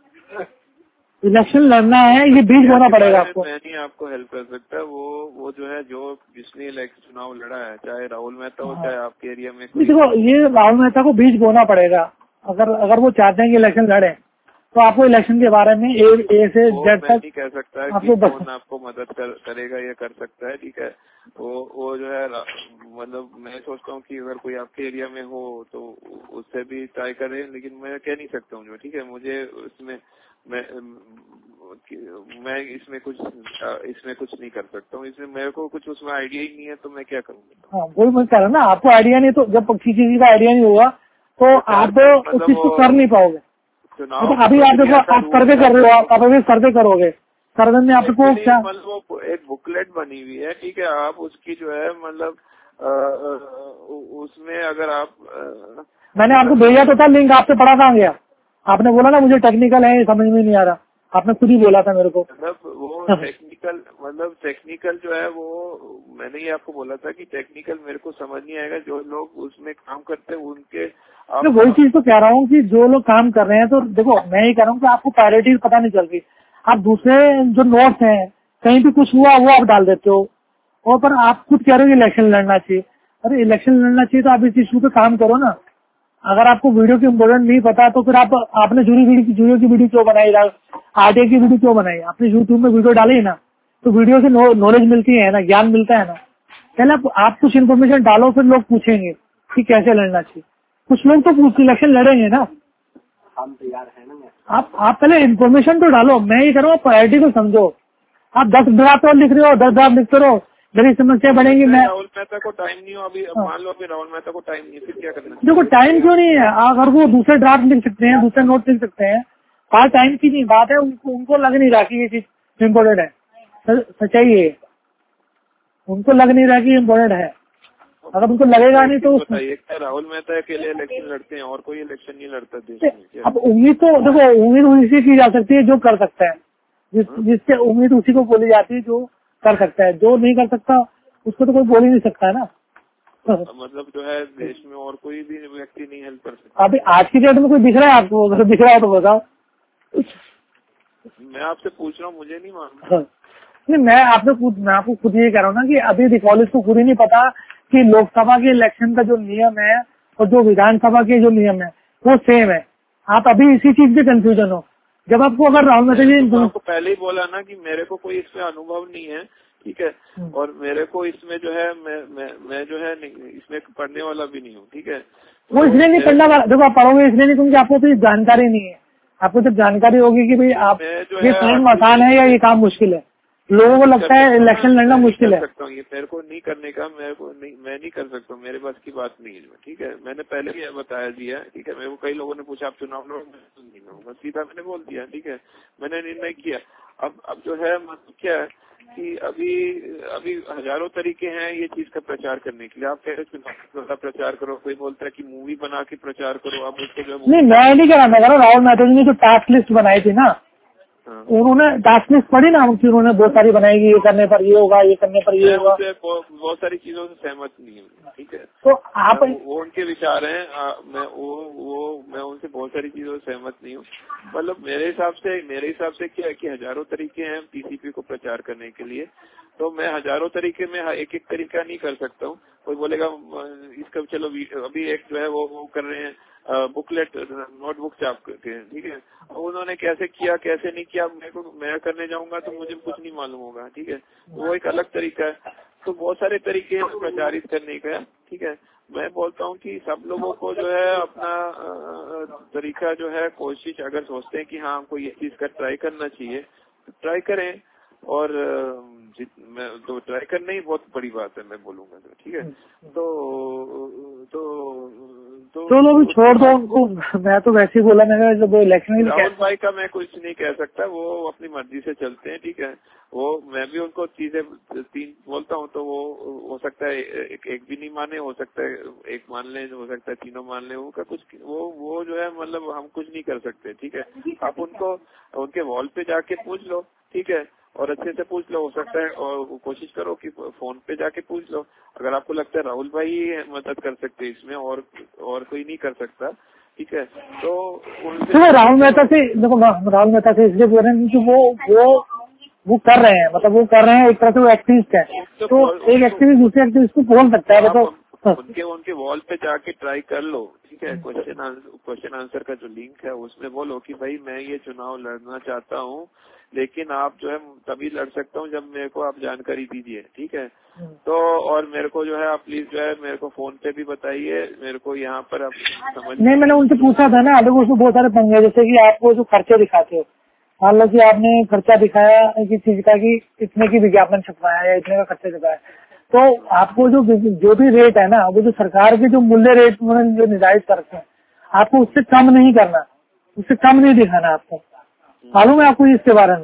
इलेक्शन लड़ना है, ये बीज बोना पड़ेगा आपको। मैं नहीं आपको हेल्प कर सकता। वो वो जो है, जो जिसने इलेक्शन चुनाव लड़ा है, चाहे राहुल मेहता हो, चाहे आपके एरिया में कोई। देखो, ये राहुल मेहता को बीज बोना पड़ेगा। अगर अगर वो चाहते हैं कि इलेक्शन लड़े तो आपको इलेक्शन के बारे में ए, ए से जेड तक नहीं कह सकता है कि कौन आपको मदद कर, करेगा या कर सकता है, ठीक है। वो वो जो है, मतलब मैं सोचता हूँ कि अगर कोई आपके एरिया में हो तो उससे भी ट्राई करें, लेकिन मैं कह नहीं सकता हूँ, ठीक है। मुझे उसमें मैं मैं इसमें कुछ इसमें कुछ नहीं कर सकता हूँ, इसमें मेरे को कुछ उसमें आइडिया ही नहीं है, तो मैं क्या करूँगा। हाँ, वही मैं कह रहा हूँ ना, आपको आइडिया नहीं, तो जब किसी चीज का आइडिया नहीं होगा तो आप उस चीज को कर नहीं पाओगे। तो अभी आप देखो, आप सर्वे कर रहे हो, आप अभी सर्वे करोगे, सर्वे में आपको क्या, मतलब एक बुकलेट बनी हुई है, ठीक है। आप उसकी जो है, मतलब उसमें अगर आप आ, मैंने आपको भेजा तो था लिंक, आपसे पढ़ा कहाँ गया? आपने बोला ना मुझे टेक्निकल है, समझ में नहीं आ रहा, आपने खुद ही बोला था मेरे को। मतलब वो टेक्निकल मतलब टेक्निकल जो है, वो मैंने ही आपको बोला था कि टेक्निकल मेरे को समझ नहीं आएगा। जो लोग उसमें काम करते हैं उनके आप तो वही चीज तो कह रहा हूँ कि जो लोग काम कर रहे हैं, तो देखो मैं ये कह रहा हूँ कि आपको प्रायोरिटीज पता नहीं चल रही। आप दूसरे जो नोट्स हैं, कहीं भी कुछ हुआ वो आप डाल देते हो, और पर आप खुद कह रहे हो इलेक्शन लड़ना चाहिए। अरे इलेक्शन लड़ना चाहिए तो आप इस इशू पे काम करो ना। अगर आपको वीडियो की इम्पोर्टेंट नहीं पता तो फिर आप आपने जूरी वीडियो जूरी की वीडियो क्यों बनाई, आरटीआई की वीडियो क्यों बनाई? आपने यूट्यूब में वीडियो डाली ना, तो वीडियो से नॉलेज मिलती है ना, ज्ञान मिलता है ना। पहले आप, आप कुछ इन्फॉर्मेशन डालो, फिर लोग पूछेंगे कि कैसे लड़ना चाहिए। कुछ लोग तो इलेक्शन लड़ेंगे ना, हम तैयार है ना। आप आप पहले इन्फॉर्मेशन तो डालो। मैं ये कह रहा हूँ प्रायोरिटी को समझो। आप दस ड्राफ्ट और लिख रहे हो, दस ड्राफ्ट लिखते रहो, मेरी समस्या बढ़ेंगी। मैं राहुल मेहता को टाइम नहीं हो अभी, मान लो अभी राहुल मेहता को टाइम नहीं, फिर क्या करना? देखो टाइम क्यों नहीं है, अगर वो दूसरे ड्राफ्ट लिख सकते हैं, दूसरे नोट लिख सकते हैं, बात टाइम की नहीं, बात है उनको उनको लग नहीं रहा कि ये चीज इम्पोर्टेंट है। सच्चाई है, उनको लग नहीं रहा कि इम्पोर्टेंट है। अगर उनको लगेगा नहीं तो बताइए, राहुल मेहता के लिए इलेक्शन लड़ते हैं और कोई इलेक्शन नहीं लड़ता देश में? अब उम्मीद तो देखो, उम्मीद उसी की जा सकती है जो कर सकता है, जिस जिससे उम्मीद उसी को बोली जाती है जो कर सकता है। जो नहीं कर सकता उसको तो कोई बोल ही नहीं सकता है ना। मतलब जो है देश में और कोई भी व्यक्ति नहीं हेल्प कर सकता। अभी आज की डेट में कोई दिख रहा है आपको? अगर दिख रहा है तो बताओ। मैं आपसे पूछ रहा हूँ, मुझे नहीं मालूम। नहीं, मैं आपसे खुद मैं आपको खुद ये कह रहा हूँ ना कि अभी रिकॉलेज को खुद ही नहीं पता कि लोकसभा के इलेक्शन का जो नियम है और जो विधानसभा के जो नियम है वो सेम है। आप अभी इसी चीज पे कंफ्यूजन हो। जब आपको अगर राहुल मेहता जी, तो आपको पहले ही बोला ना कि मेरे को कोई इसमें अनुभव नहीं है, ठीक है, और मेरे को इसमें जो है मैं मैं मैं जो है इसमें पढ़ने वाला भी नहीं हूँ, ठीक है। वो इसलिए नहीं पढ़ना वाला, देखो आप पढ़ोगे इसलिए नहीं क्योंकि आपको कोई जानकारी नहीं है। आपको जब जानकारी होगी कि भाई आप ये काम आसान है या ये काम मुश्किल है। लोगों को लगता है इलेक्शन लड़ना मुश्किल है। सकता हूँ ये मेरे को नहीं करने का, मेरे को नहीं, मैं नहीं कर सकता हूँ, मेरे पास की बात नहीं है, ठीक है। मैंने पहले भी बताया दिया, ठीक है। मेरे को कई लोगों ने पूछा आप चुनाव लड़ो, मैं नहीं लड़ूंगा, सीधा मैंने बोल दिया, ठीक है। मैंने निर्णय किया। अब अब जो है मतलब क्या है कि अभी अभी हजारों तरीके हैं ये चीज का प्रचार करने के लिए। आप कह रहे चुनाव का प्रचार करो, कोई बोलता है कि मूवी बना के प्रचार करो। आप उसको जो नहीं, मैं नहीं करा, मैं कह रहा राहुल मेहता जी ने जो टास्क लिस्ट बनाई थी ना, हाँ। उन्होंने टास्क लिस्ट पढ़ी ना उनकी, उन्होंने बहुत सारी बनाएगी, ये करने पर ये होगा, ये करने पर ये होगा। बहुत सारी चीजों से सहमत नहीं हूँ, ठीक है। तो आप वो, वो उनके विचार हैं, आ, मैं वो वो मैं उनसे बहुत सारी चीजों से सहमत नहीं हूँ। मतलब मेरे हिसाब से मेरे हिसाब से क्या है कि हजारों तरीके हैं पीसीपी को प्रचार करने के लिए, तो मैं हजारों तरीके में एक एक तरीका नहीं कर सकता हूँ। कोई बोलेगा इसका चलो अभी एक जो है वो वो कर रहे हैं बुकलेट नोटबुक छाप करके, ठीक है। उन्होंने कैसे किया कैसे नहीं किया मेरे को, मैं करने जाऊंगा तो मुझे कुछ नहीं मालूम होगा, ठीक है। तो वो एक अलग तरीका है। तो बहुत सारे तरीके हैं प्रचारित करने का, ठीक है। मैं बोलता हूँ कि सब लोगों को जो है अपना तरीका जो है कोशिश, अगर सोचते हैं कि हाँ हमको ये चीज का ट्राई करना चाहिए तो ट्राई करें। और मैं तो ट्राई करना ही बहुत बड़ी बात है, मैं बोलूंगा तो, ठीक है। तो तो तो चलो भी छोड़ दो उनको, मैं तो वैसे ही बोला, मैंने जब इलेक्शन राहुल भाई का मैं कुछ नहीं कह सकता, वो अपनी मर्जी से चलते हैं, ठीक है। वो मैं भी उनको चीजें तीन बोलता हूँ तो वो हो सकता है एक, एक भी नहीं माने, हो सकता है एक मान ले, हो सकता है तीनों मान ले, उनका कुछ वो वो जो है मतलब हम कुछ नहीं कर सकते, ठीक है। आप उनको उनके वॉल पे जाके पूछ लो, ठीक है, और अच्छे से पूछ लो। हो सकता है और कोशिश करो कि फोन पे जाके पूछ लो। अगर आपको लगता है राहुल भाई ही मदद कर सकते हैं इसमें और और कोई नहीं कर सकता, ठीक है, तो उनसे राहुल मेहता से देखो, राहुल मेहता से इसलिए बोल रहे हैं क्योंकि वो वो वो कर रहे हैं, मतलब वो कर रहे हैं, एक तरह से वो एक्टिविस्ट है, तो एक एक्टिविस्ट दूसरे एक्टिविस्ट को बोल सकता है। तो उनके उनके वॉल पे जाके ट्राई कर लो, ठीक है। क्वेश्चन क्वेश्चन आंसर का जो लिंक है उसमें बोलो कि भाई मैं ये चुनाव लड़ना चाहता हूँ, लेकिन आप जो है तभी लड़ सकता हूँ जब मेरे को आप जानकारी दीजिए, ठीक है। तो और मेरे को जो है आप प्लीज जो है मेरे को फोन पे भी बताइए, मेरे को यहाँ पर आप समझ नहीं, मैंने उनसे पूछा था ना, देखो उसमें बहुत सारे पंगे, जैसे कि आपको जो खर्चे दिखाते हो, मान लो कि आपने खर्चा दिखाया किसी चीज का कि इतने की विज्ञापन छपवाया या इतने का खर्चा दिखाया, तो आपको जो जो भी रेट है ना, वो जो सरकार के जो मूल्य रेट उन्होंने जो निर्धारित कर रखे हैं, आपको उससे कम नहीं करना, उससे कम नहीं दिखाना। आपको मालूम है आपको इसके बारे में?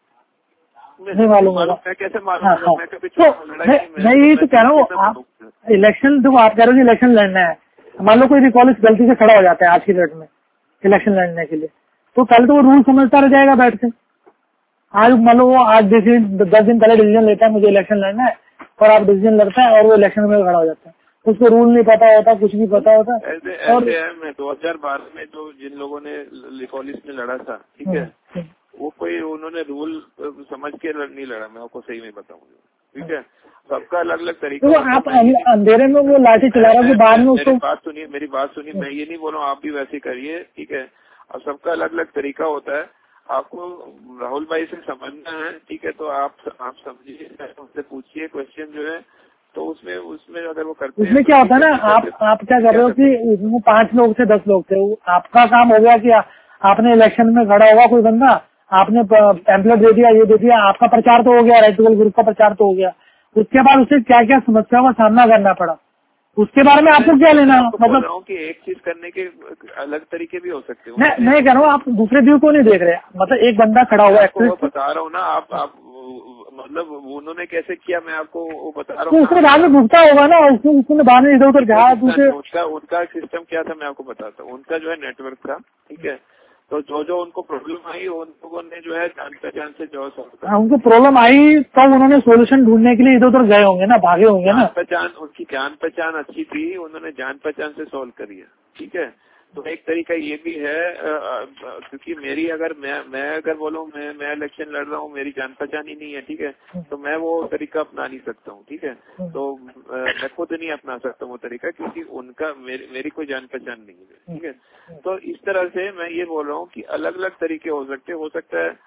नहीं मालूम होगा, मैं कैसे मालूम? हाँ हाँ। तो मैं यही तो कह रहा हूँ, आप इलेक्शन देखो, आप कह रहे हो कि इलेक्शन लड़ना है, मान लो कोई भी कॉलेज गलती से खड़ा हो जाता है आज की डेट में इलेक्शन लड़ने के लिए, तो पहले तो वो रूल समझता रह जाएगा बैठ के। आज मान लो वो आज डिसीजन दस दिन पहले डिसीजन लेता है मुझे इलेक्शन लड़ना है, और आप डिसीजन लड़ता है और वो इलेक्शन में खड़ा हो जाता है, उसको रूल नहीं पता होता, कुछ नहीं पता होता। ऐसे और ऐसे है, मैं दो हजार बारह में जो जिन लोगों ने कॉलेज में लड़ा था, ठीक है, वो कोई उन्होंने रूल समझ के नहीं लड़ा, मैं आपको सही में बताऊंगा, ठीक है। सबका अलग अलग तरीका। तो आप अंधेरे में वो लाठी चला रहे हो, बाद में उसको बात सुनिए, मेरी बात सुनिए, मैं ये नहीं बोल रहा हूँ आप भी वैसे करिए, ठीक है। अब सबका अलग अलग तरीका होता है, आपको राहुल भाई से समझना है, ठीक है, तो आप आप समझिए, उनसे पूछिए क्वेश्चन जो है, तो उसमें उसमें अगर वो करते हैं, उसमें क्या होता है ना, आप आप क्या कर रहे हो कि उसमें पांच लोग थे दस लोग थे, आपका काम हो गया कि आपने इलेक्शन में खड़ा होगा कोई बंदा, आपने पैम्पलेट दे दिया, ये दे दिया, आपका प्रचार तो हो गया, राइट टू ग्रुप का प्रचार तो हो गया। उसके बाद उसे क्या क्या समस्याओं का सामना करना पड़ा, उसके बारे में आपको क्या लेना? मतलब कि एक चीज करने के अलग तरीके भी हो सकते हैं। मैं मैं कह रहा हूँ आप दूसरे व्यू को नहीं देख रहे, मतलब एक बंदा खड़ा हुआ है, बता रहा हूँ ना, आप आप मतलब उन्होंने कैसे किया मैं आपको वो बता रहा हूँ। उसने बाद में घुसता होगा ना, उसने उसने बाद में इधर उधर जहाँ दूसरे उनका उनका सिस्टम क्या था मैं आपको बताता हूँ। उनका जो है नेटवर्क था, ठीक है, तो जो जो उनको प्रॉब्लम आई उन लोगों ने जो है जान पहचान से जो हाँ, उनको प्रॉब्लम आई तो उन्होंने सोल्यूशन ढूंढने के लिए इधर उधर गए होंगे ना, भागे होंगे ना। पहचान उनकी जान पहचान अच्छी थी, उन्होंने जान पहचान से सॉल्व करी है, ठीक है। तो एक तरीका ये भी है, क्योंकि मेरी अगर मैं मैं अगर बोलूँ मैं मैं इलेक्शन लड़ रहा हूँ, मेरी जान पहचान ही नहीं है, ठीक है, तो मैं वो तरीका अपना नहीं सकता हूँ, ठीक है। तो मैं खुद नहीं अपना सकता हूँ वो तरीका, क्योंकि उनका मेरी, मेरी कोई जान पहचान नहीं है, ठीक है। तो इस तरह से मैं ये बोल रहा हूँ कि अलग अलग तरीके हो सकते हो सकता है,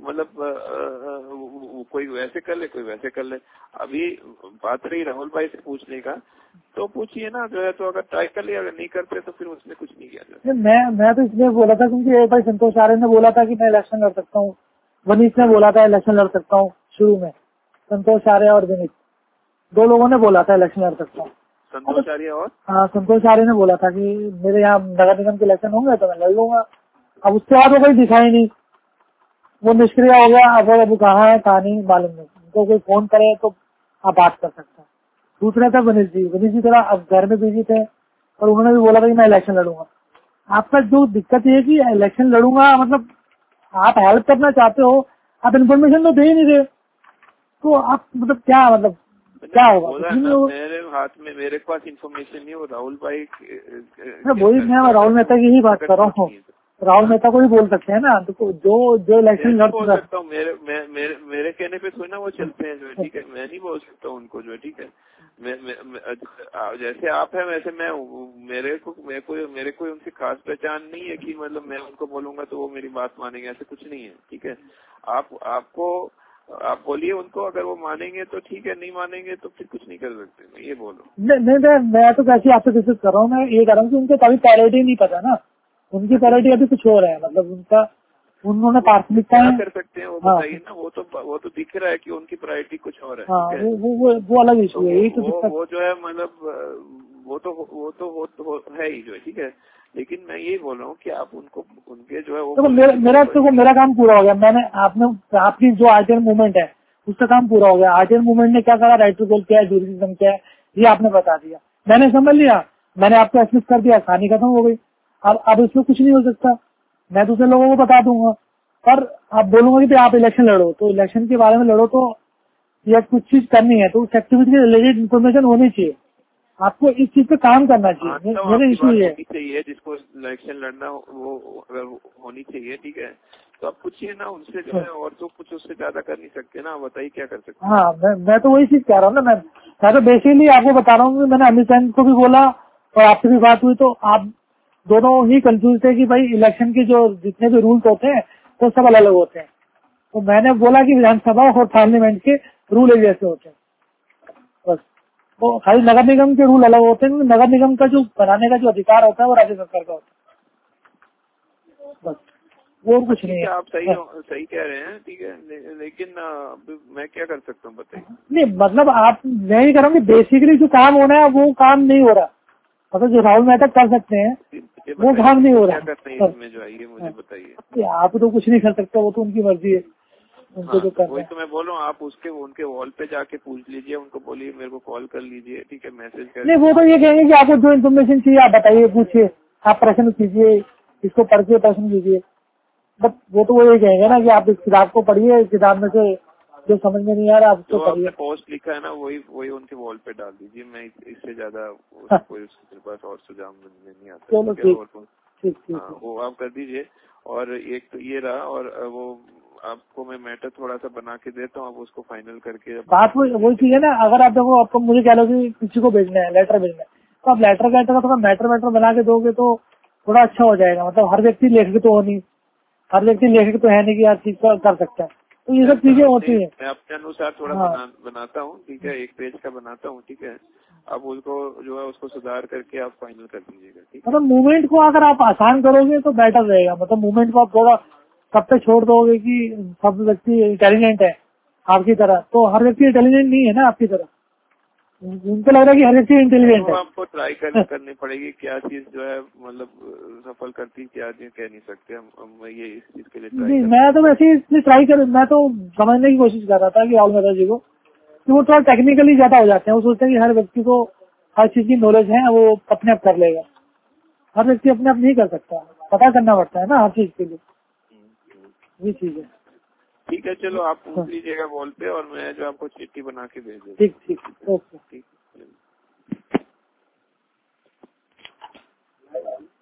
मतलब कोई वैसे कर ले कोई वैसे कर ले। अभी बात रही राहुल भाई से पूछने का, तो पूछिए ना जो है, तो अगर ट्राई कर लिया, अगर नहीं करते तो फिर उसमें कुछ नहीं किया जाता। मैं मैं तो इसलिए बोला था क्योंकि एक भाई संतोष आर्य ने बोला था कि मैं इलेक्शन लड़ सकता हूँ, वनीश ने बोला था इलेक्शन लड़ सकता हूँ शुरू में, संतोष आर्य और विनीत दो लोगों ने बोला था इलेक्शन लड़ सकता हूँ। संतोष आर्य और हाँ, संतोष आर्य ने बोला था कि मेरे यहाँ नगर निगम के इलेक्शन होंगे तो मैं लड़ लूंगा। अब उसके बाद वो कोई दिखाई नहीं, वो निष्क्रिय हो गया। अब अब कहाँ है कहाँ नहीं मालूम नहीं, उनको कोई फोन करे तो आप बात कर सकते हैं। दूसरे थे वनीश जी, वनीश जी थोड़ा अब घर में बिजी थे और उन्होंने भी बोला था कि मैं इलेक्शन लड़ूंगा। आपका जो दिक्कत ये है कि इलेक्शन लड़ूंगा मतलब आप हेल्प करना चाहते हो, आप इन्फॉर्मेशन तो दे ही नहीं रहे, तो आप मतलब क्या मतलब क्या होगा? बोला ना, मेरे हाथ में मेरे पास इन्फॉर्मेशन नहीं हो। राहुल भाई वही मैं राहुल मेहता की ही बात कर रहा हूँ। राहुल मेहता को ही बोल सकते हैं ना, तो जो जो इलेक्शन लड़ बोल सकता हूँ। मेरे मैं, मेरे मेरे कहने पे थोड़ी ना वो चलते हैं जो है, ठीक है। मैं नहीं बोल सकता हूँ उनको जो है, ठीक है। मैं, मैं, मैं जैसे आप है वैसे मैं मेरे को मेरे को मेरे को उनकी खास पहचान नहीं है कि मतलब मैं उनको बोलूंगा तो वो मेरी बात मानेंगे, ऐसे कुछ नहीं है, ठीक है। आप आपको आप बोलिए उनको, अगर वो मानेंगे तो ठीक है, नहीं मानेंगे तो फिर कुछ नहीं कर सकते। मैं ये बोलो नहीं नहीं, मैं तो कैसे आपसे डिस्कस कर रहा हूँ। मैं ये कह रहा हूँ कि उनको कभी प्रायोरिटी नहीं पता ना, उनकी प्रायोरिटी अभी कुछ और है, मतलब उनका उन्होंने प्राथमिकता क्या कर सकते हैं वो बताइए ना। वो तो वो तो दिख रहा है कि उनकी प्रायोरिटी कुछ और है, हाँ, वो वो वो अलग इशू है। यही तो वो वो जो है मतलब वो तो वो तो वो तो है ही जो है, ठीक है। लेकिन मैं यही बोल रहा हूँ कि आप उनको उनके जो है वो तो मेरा मेरा तो मेरा काम पूरा हो गया। मैंने आपने आपकी जो आरटीआर मूवमेंट है उसका काम पूरा हो गया। आरटीआर मूवमेंट ने क्या करा, राइट टू गोल क्या है, ड्यूरिज्म क्या है, ये आपने बता दिया, मैंने समझ लिया, मैंने आपको एसएमएस कर दिया, कहानी खत्म हो गई। अब अब इसमें कुछ नहीं हो सकता, मैं दूसरे लोगों को बता दूंगा। पर आप बोलूंगा कि आप इलेक्शन लड़ो, तो इलेक्शन के बारे में लड़ो तो या कुछ चीज करनी है तो उस एक्टिविटी से रिलेटेड इन्फॉर्मेशन होनी चाहिए। आपको इस चीज पे काम करना चाहिए। मेरा इशू ये है चाहिए जिसको इलेक्शन लड़ना वो अगर होनी चाहिए, ठीक है। तो आप पूछिए ना उनसे जो है, और तो कुछ उससे ज्यादा कर नहीं सकते ना। बताइए क्या कर सकते। हाँ, मैं मैं तो वही चीज कह रहा हूँ ना। मैं मैं तो बेसिकली आपको बता रहा हूँ कि मैंने अमित शाह को भी बोला और आपसे भी बात हुई तो आप दोनों ही कंफ्यूज थे कि भाई इलेक्शन के जो जितने भी रूल्स होते हैं वो सब अलग अलग होते हैं। तो मैंने बोला कि विधानसभा और पार्लियामेंट के रूल एक जैसे होते हैं, बस। वो खाली नगर निगम के रूल अलग होते हैं। नगर निगम का जो बनाने का जो अधिकार होता है वो राज्य सरकार का होता है, बस, वो कुछ नहीं है। आप सही सही कह रहे हैं, ठीक है। ले, लेकिन मैं क्या कर सकता हूँ बताइए। नहीं मतलब आप मैं ही कह रहा हूँ कि बेसिकली जो काम होना है वो काम नहीं हो रहा, मतलब जो राहुल मेहता कर सकते हैं वो काम नहीं हो रहा। क्या करते हैं इसमें जो है ये मुझे बताइए। आप तो कुछ नहीं कर सकते, वो तो उनकी मर्जी है, उनको जो करना है। वही तो मैं बोल रहा हूँ, आप उसके उनके वॉल पे जाके पूछ लीजिए, उनको बोलिए मेरे को कॉल कर लीजिए, ठीक है, मैसेज कर। नहीं, वो तो ये कहेंगे कि आपको जो इन्फॉर्मेशन चाहिए आप बताइए, पूछिए, आप प्रश्न कीजिए, इसको पढ़ के प्रश्न कीजिए। बट वो तो वो ये कहेंगे ना कि आप इस किताब को पढ़िए, इस किताब में से जो समझ में नहीं आ रहा आप उसको पढ़िए। पोस्ट लिखा है ना वही वही उनके वॉल पे डाल दीजिए। मैं इससे ज्यादा कोई उसके पास और सुझाव नहीं आता। चलो ठीक ठीक ठीक, वो आप कर दीजिए। और एक तो ये रहा, और वो आपको मैं मैटर थोड़ा सा बना के देता हूँ, आप उसको फाइनल करके। बात वो वही चीज है ना, अगर आप देखो आपको मुझे कह लो कि किसी को भेजना है, लेटर भेजना है, तो आप लेटर का थोड़ा मैटर मैटर बना के दोगे तो थोड़ा अच्छा हो जाएगा। मतलब हर व्यक्ति लेखक तो हो नहीं, हर व्यक्ति लेखक तो है नहीं कि हर चीज कर सकता है, तो ये सब चीजें होती है। मैं अपने अनुसार थोड़ा हाँ। बना, बनाता हूँ, ठीक है, एक पेज का बनाता हूँ, ठीक है। अब उसको जो है उसको सुधार करके आप फाइनल कर दीजिएगा, ठीक है। मतलब मूवमेंट को अगर आप आसान करोगे तो बेटर रहेगा। मतलब मूवमेंट को आप थोड़ा सब पे छोड़ दोगे कि सब व्यक्ति इंटेलिजेंट है आपकी तरह, तो हर व्यक्ति इंटेलिजेंट नहीं है ना आपकी तरह। उनको लग रहा है कि हर व्यक्ति इंटेलिजेंट है। आपको ट्राई कर, करनी पड़ेगी। क्या चीज जो है मतलब सफल करती, क्या चीज कह नहीं सकते हम, हम ये इस चीज के लिए ट्राई कर। मैं तो वैसे ही ट्राई कर मैं तो समझने की कोशिश कर रहा था कि राहुल मेहता जी को कि वो थोड़ा टेक्निकली ज्यादा हो जाते हैं। वो सोचते हैं कि हर व्यक्ति को हर चीज की नॉलेज है, वो अपने आप कर लेगा। हर व्यक्ति अपने आप नहीं कर सकता, पता करना पड़ता है ना हर चीज के लिए, ये चीज है। ठीक है, चलो आप पूछ लीजिएगा वॉल पे, और मैं जो आपको चिट्ठी बना के भेज दूँ। ठीक ठीक, ओके, ठीक।